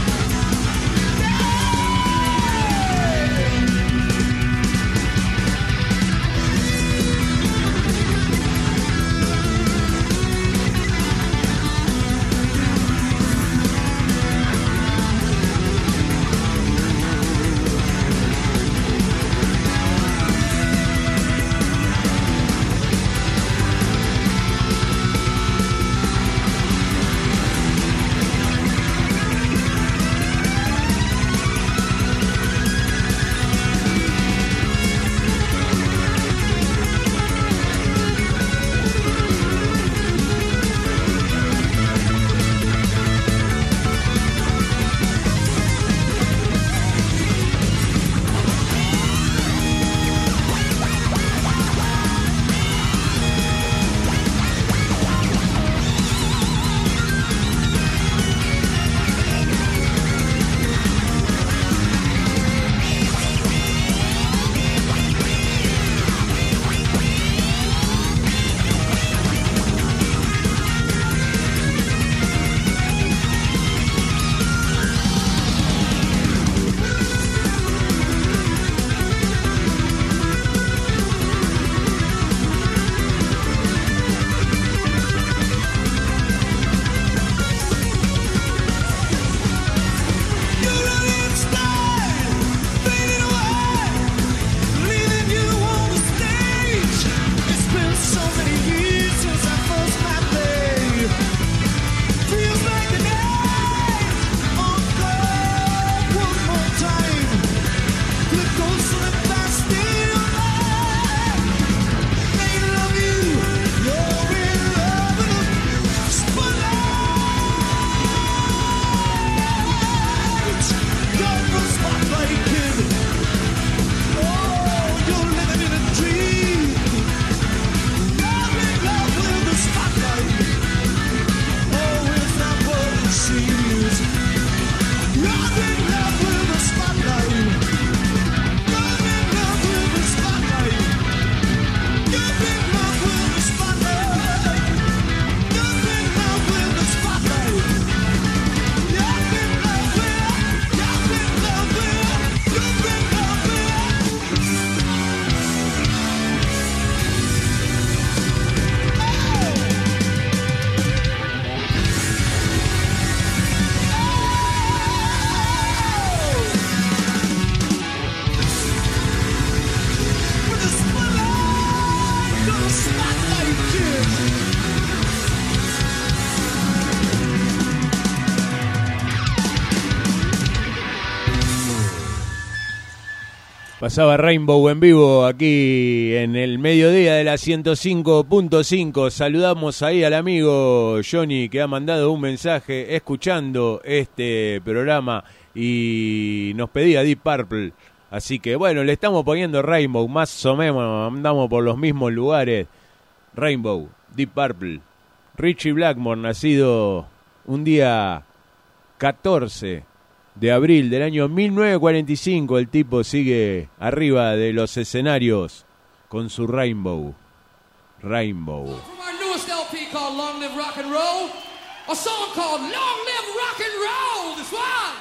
Pasaba Rainbow en vivo aquí en el mediodía de la ciento cinco punto cinco. Saludamos ahí al amigo Johnny que ha mandado un mensaje escuchando este programa y nos pedía Deep Purple. Así que bueno, le estamos poniendo Rainbow, más o menos andamos por los mismos lugares. Rainbow, Deep Purple. Richie Blackmore, nacido un día catorce de abril del año mil novecientos cuarenta y cinco. El tipo sigue arriba de los escenarios con su Rainbow. Rainbow. From our newest L P called Long Live Rock and Roll, a song called Long Live Rock and Roll. This one.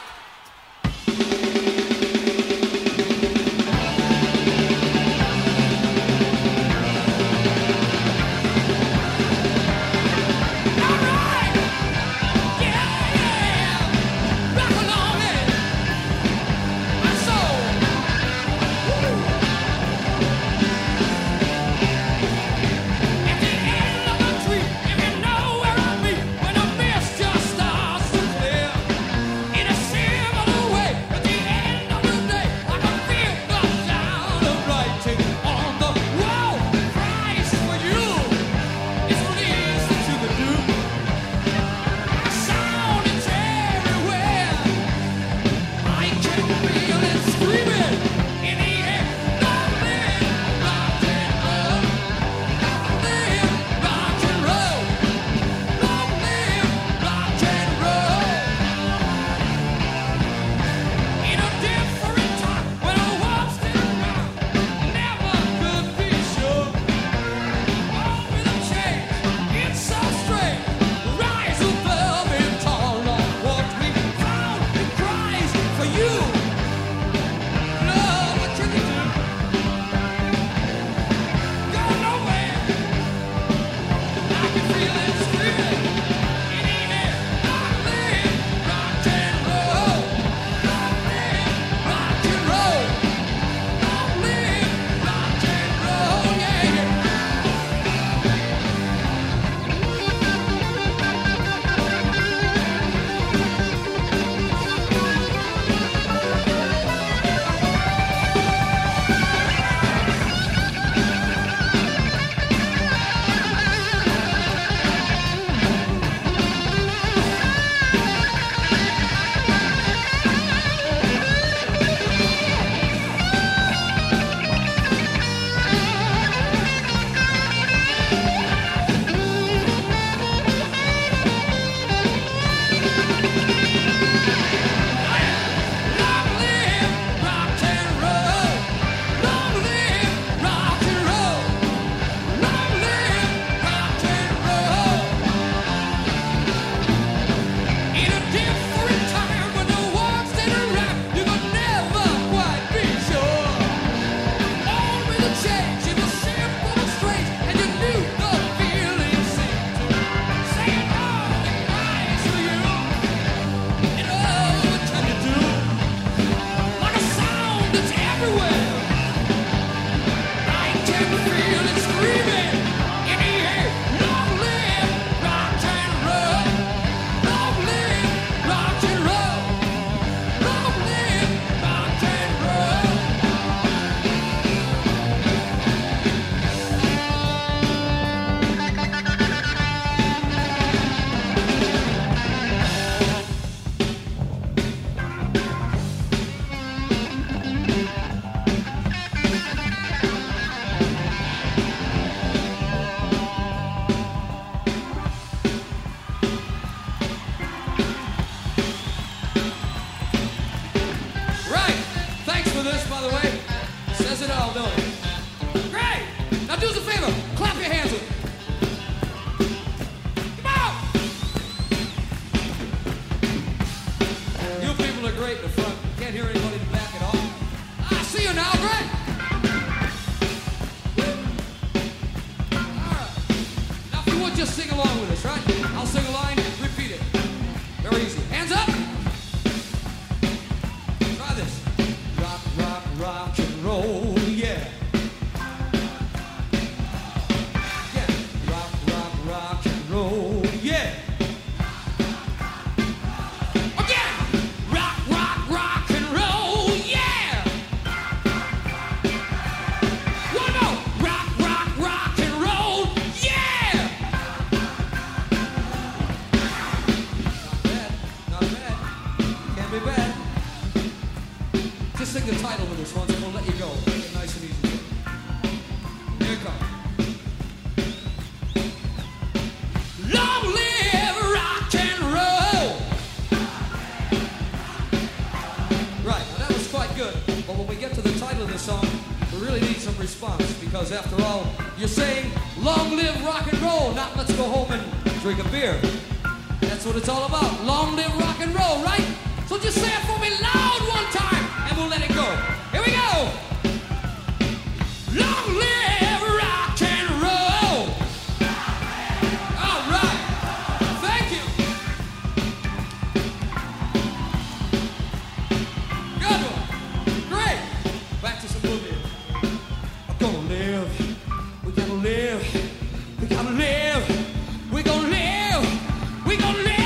Rock, rock, rock. Just sing the title with us once and we'll let you go. Make it nice and easy. Here it comes. Long live rock and roll. Right, now that was quite good. But when we get to the title of the song, we really need some response. Because after all, you're saying, long live rock and roll, not let's go home and drink a beer. That's what it's all about. Long live rock and roll, right? So just say it for me loud one time, and we'll let it go. Here we go. Long live rock and roll. All right. Thank you. Good one. Great. Back to some boogie. I'm gonna live. We gotta live. We gotta live. We gonna live. We gonna live.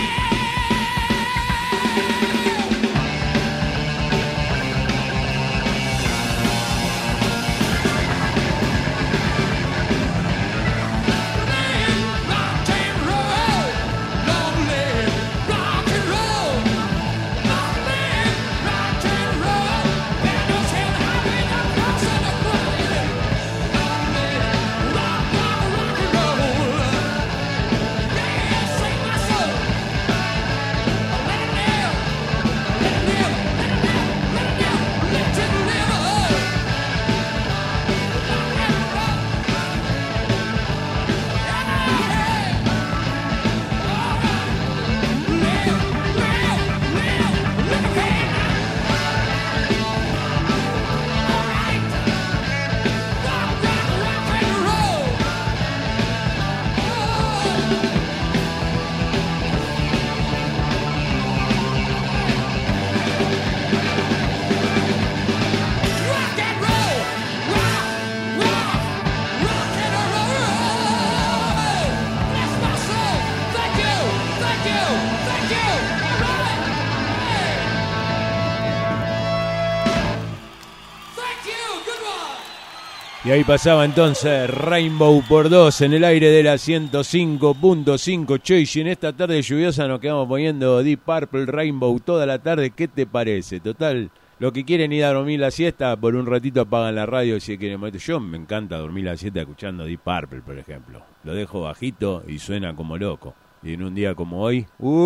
Y ahí pasaba entonces Rainbow por dos en el aire de la ciento cinco punto cinco. Che, y en esta tarde lluviosa nos quedamos poniendo Deep Purple, Rainbow toda la tarde. ¿Qué te parece? Total, lo que quieren ir a dormir la siesta, por un ratito apagan la radio si quieren. Yo me encanta dormir la siesta escuchando Deep Purple, por ejemplo. Lo dejo bajito y suena como loco. Y en un día como hoy,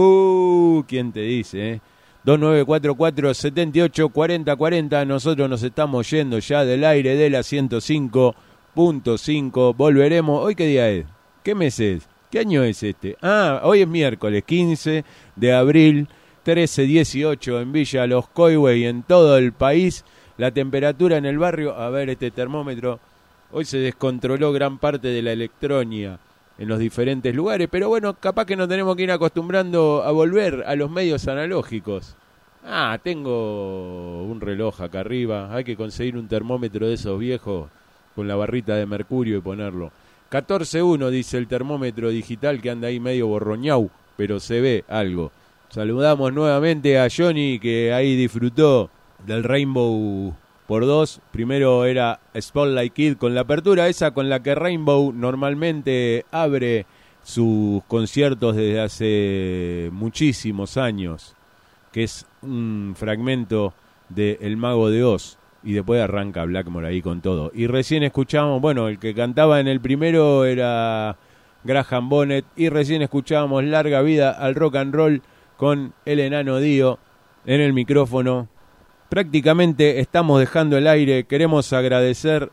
uh, ¿quién te dice, eh? dos nueve cuatro cuatro, siete ocho, cuatro cero cuatro cero. Nosotros nos estamos yendo ya del aire de la ciento cinco punto cinco. Volveremos. ¿Hoy qué día es? ¿Qué mes es? ¿Qué año es este? Ah, hoy es miércoles quince de abril, trece dieciocho en Villa Los Coihues y en todo el país. La temperatura en el barrio, a ver este termómetro. Hoy se descontroló gran parte de la electrónica en los diferentes lugares, pero bueno, capaz que nos tenemos que ir acostumbrando a volver a los medios analógicos. Ah, tengo un reloj acá arriba, hay que conseguir un termómetro de esos viejos con la barrita de mercurio y ponerlo. catorce uno dice el termómetro digital que anda ahí medio borroñau, pero se ve algo. Saludamos nuevamente a Johnny que ahí disfrutó del Rainbow por dos. Primero era Spotlight Kid con la apertura esa con la que Rainbow normalmente abre sus conciertos desde hace muchísimos años, que es un fragmento de El Mago de Oz, y después arranca Blackmore ahí con todo. Y recién escuchamos, bueno, el que cantaba en el primero era Graham Bonnet, y recién escuchábamos Larga Vida al Rock and Roll con el enano Dio en el micrófono. Prácticamente estamos dejando el aire. Queremos agradecer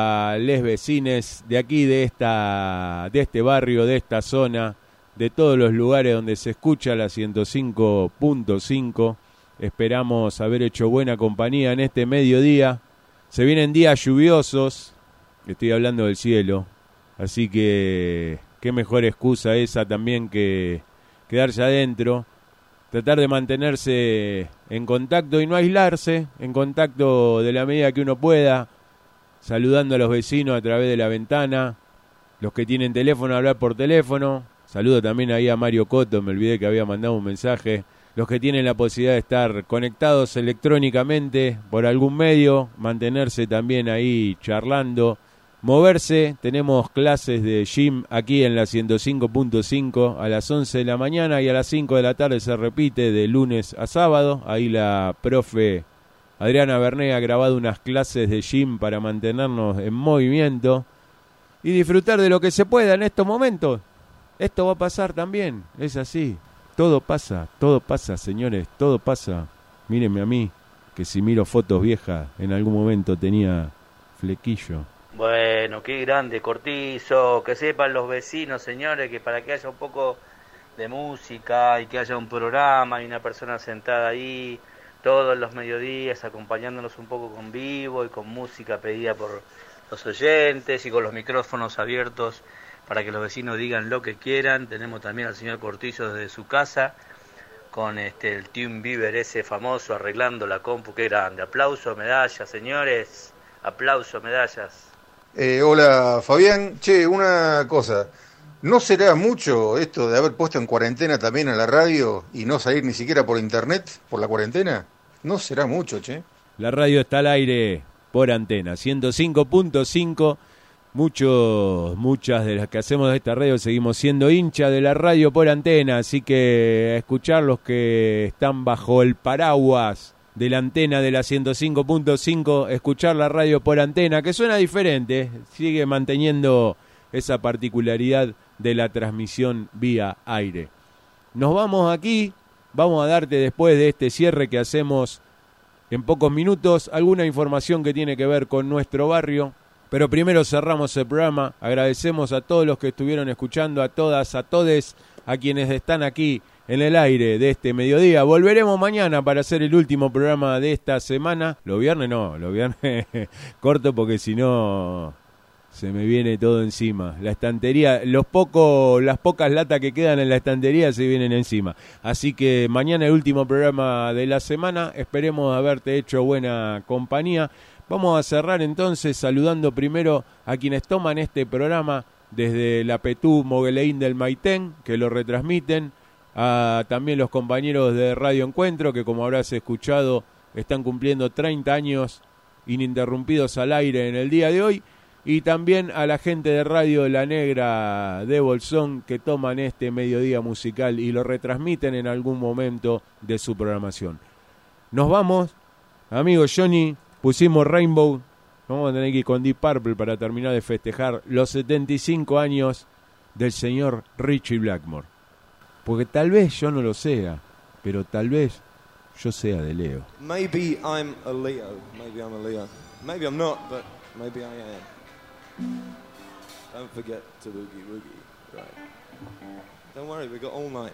a les vecines de aquí, de esta, de este barrio, de esta zona, de todos los lugares donde se escucha la ciento cinco punto cinco. Esperamos haber hecho buena compañía en este mediodía. Se vienen días lluviosos, estoy hablando del cielo, así que qué mejor excusa esa también que quedarse adentro. Tratar de mantenerse en contacto y no aislarse, en contacto de la medida que uno pueda, saludando a los vecinos a través de la ventana, los que tienen teléfono, hablar por teléfono. Saludo también ahí a Mario Cotto, me olvidé que había mandado un mensaje. Los que tienen la posibilidad de estar conectados electrónicamente por algún medio, mantenerse también ahí charlando. Moverse, tenemos clases de gym aquí en la ciento cinco punto cinco a las once de la mañana y a las cinco de la tarde se repite de lunes a sábado. Ahí la profe Adriana Berné ha grabado unas clases de gym para mantenernos en movimiento y disfrutar de lo que se pueda en estos momentos. Esto va a pasar también, es así. Todo pasa, todo pasa, señores, todo pasa. Mírenme a mí, que si miro fotos viejas, en algún momento tenía flequillo. Bueno, qué grande Cortizo, que sepan los vecinos, señores, que para que haya un poco de música y que haya un programa y una persona sentada ahí todos los mediodías acompañándonos un poco con vivo y con música pedida por los oyentes y con los micrófonos abiertos para que los vecinos digan lo que quieran. Tenemos también al señor Cortizo desde su casa con este el TuneBeaver ese famoso arreglando la compu. Qué grande, aplauso, medallas, señores, aplauso, medallas. Eh, hola Fabián, che, una cosa, ¿no será mucho esto de haber puesto en cuarentena también a la radio y no salir ni siquiera por internet por la cuarentena? No será mucho, che. La radio está al aire por antena, ciento cinco punto cinco. Muchos, muchas de las que hacemos de esta radio seguimos siendo hinchas de la radio por antena, así que a escuchar los que están bajo el paraguas de la antena de la ciento cinco punto cinco, escuchar la radio por antena, que suena diferente, sigue manteniendo esa particularidad de la transmisión vía aire. Nos vamos aquí, vamos a darte después de este cierre que hacemos en pocos minutos alguna información que tiene que ver con nuestro barrio. Pero primero cerramos el programa, agradecemos a todos los que estuvieron escuchando, a todas, a todes, a quienes están aquí en el aire de este mediodía. Volveremos mañana para hacer el último programa de esta semana. Los viernes no, los viernes corto porque si no se me viene todo encima. La estantería, los pocos, las pocas latas que quedan en la estantería se vienen encima. Así que mañana el último programa de la semana, esperemos haberte hecho buena compañía. Vamos a cerrar entonces saludando primero a quienes toman este programa desde la Petú Mogueleín del Maitén, que lo retransmiten, a también los compañeros de Radio Encuentro, que como habrás escuchado, están cumpliendo treinta años ininterrumpidos al aire en el día de hoy, y también a la gente de Radio La Negra de Bolsón, que toman este mediodía musical y lo retransmiten en algún momento de su programación. Nos vamos, amigo Johnny. Pusimos Rainbow, vamos a tener que ir con Deep Purple para terminar de festejar los setenta y cinco años del señor Ritchie Blackmore. Porque tal vez yo no lo sea, pero tal vez yo sea de Leo. Maybe I'm a Leo, maybe I'm a Leo. Maybe I'm not, but maybe I am. Don't forget to boogie woogie, right. Don't worry, we got all night.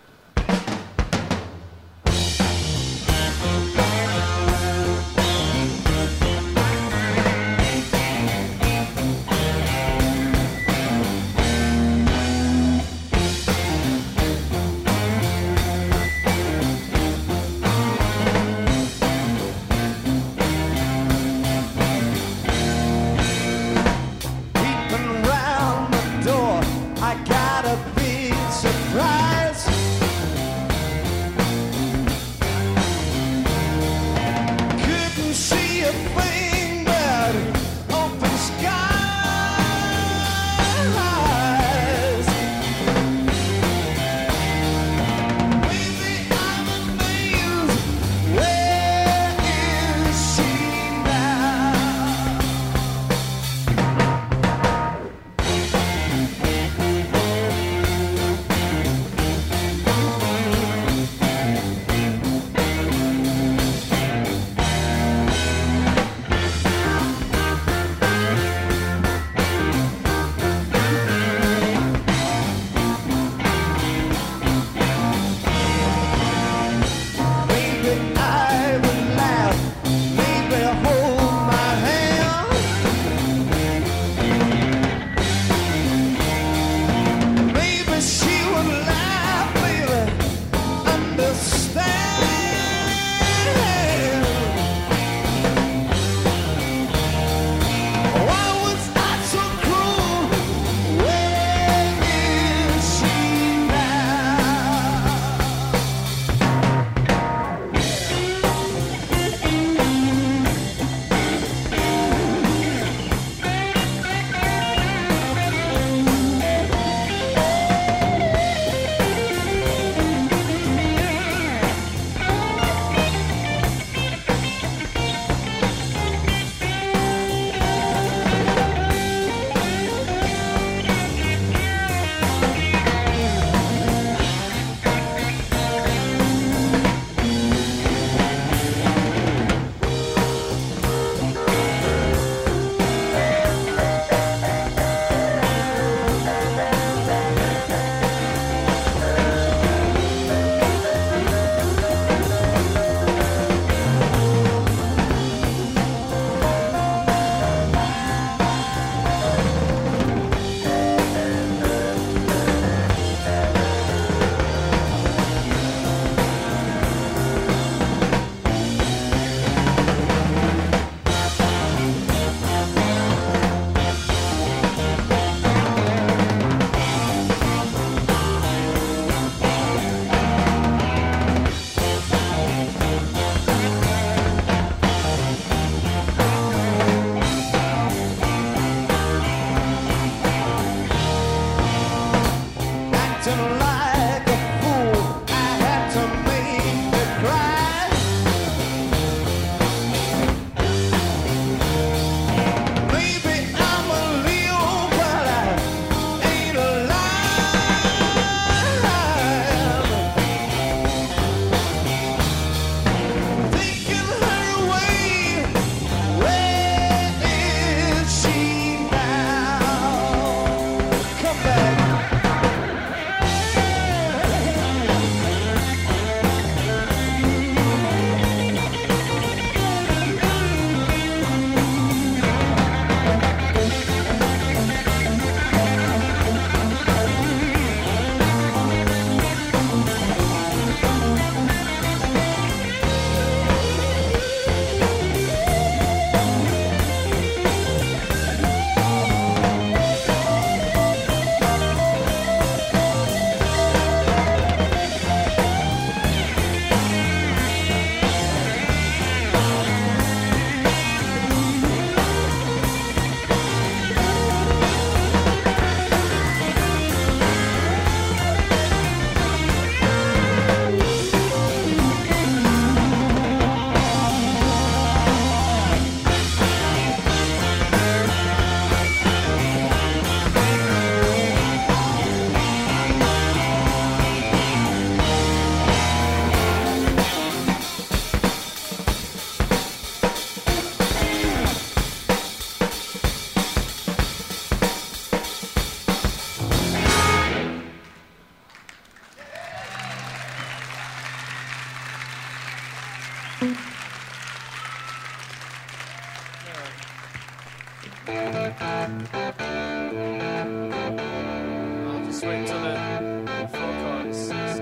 I'll just wait till the four chords ceased.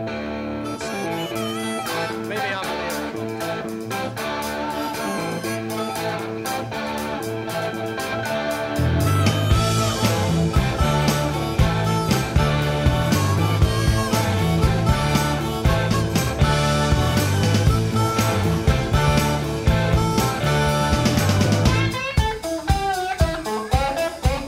Maybe I'm Thank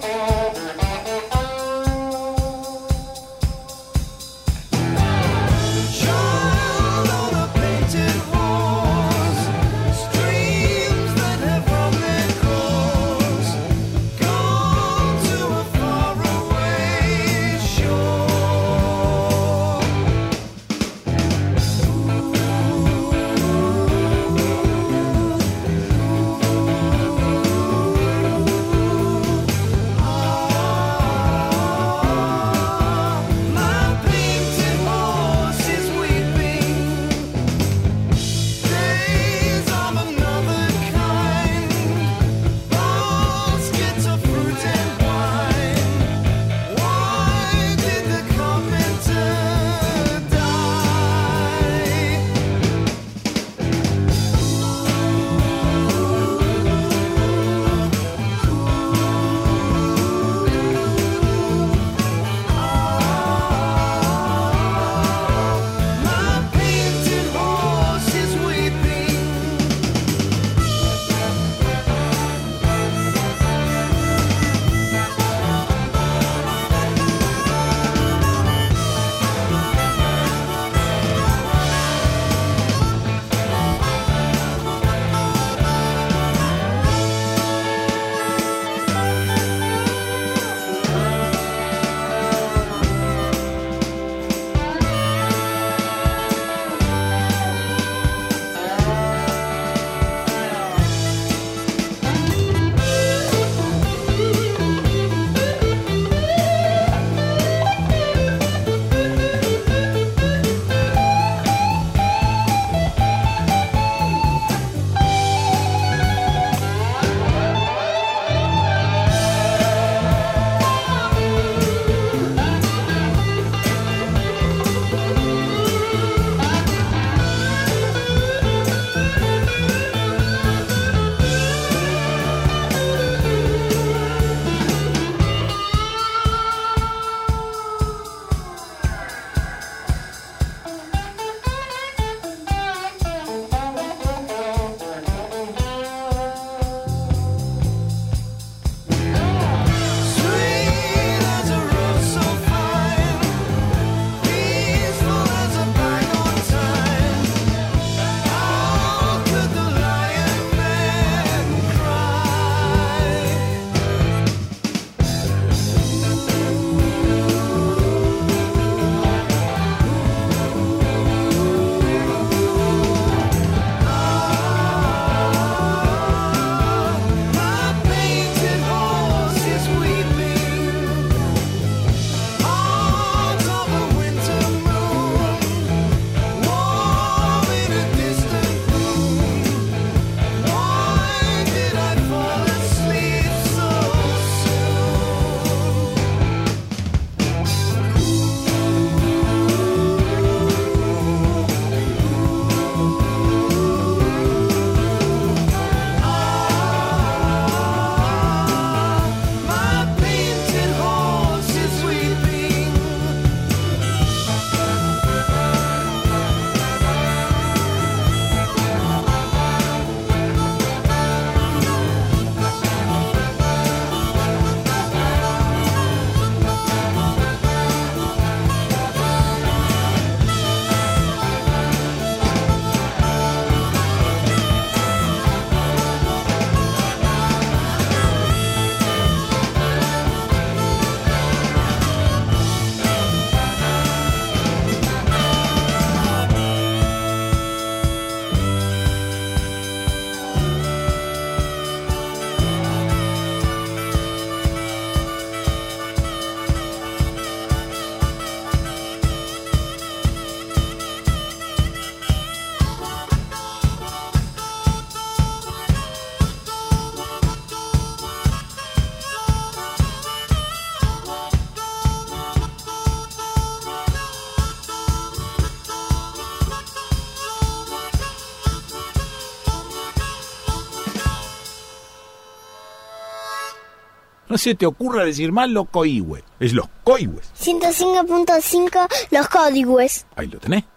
No se te ocurra decir mal los coigües. Es los coigües. ciento cinco punto cinco Los Códigües. Ahí lo tenés.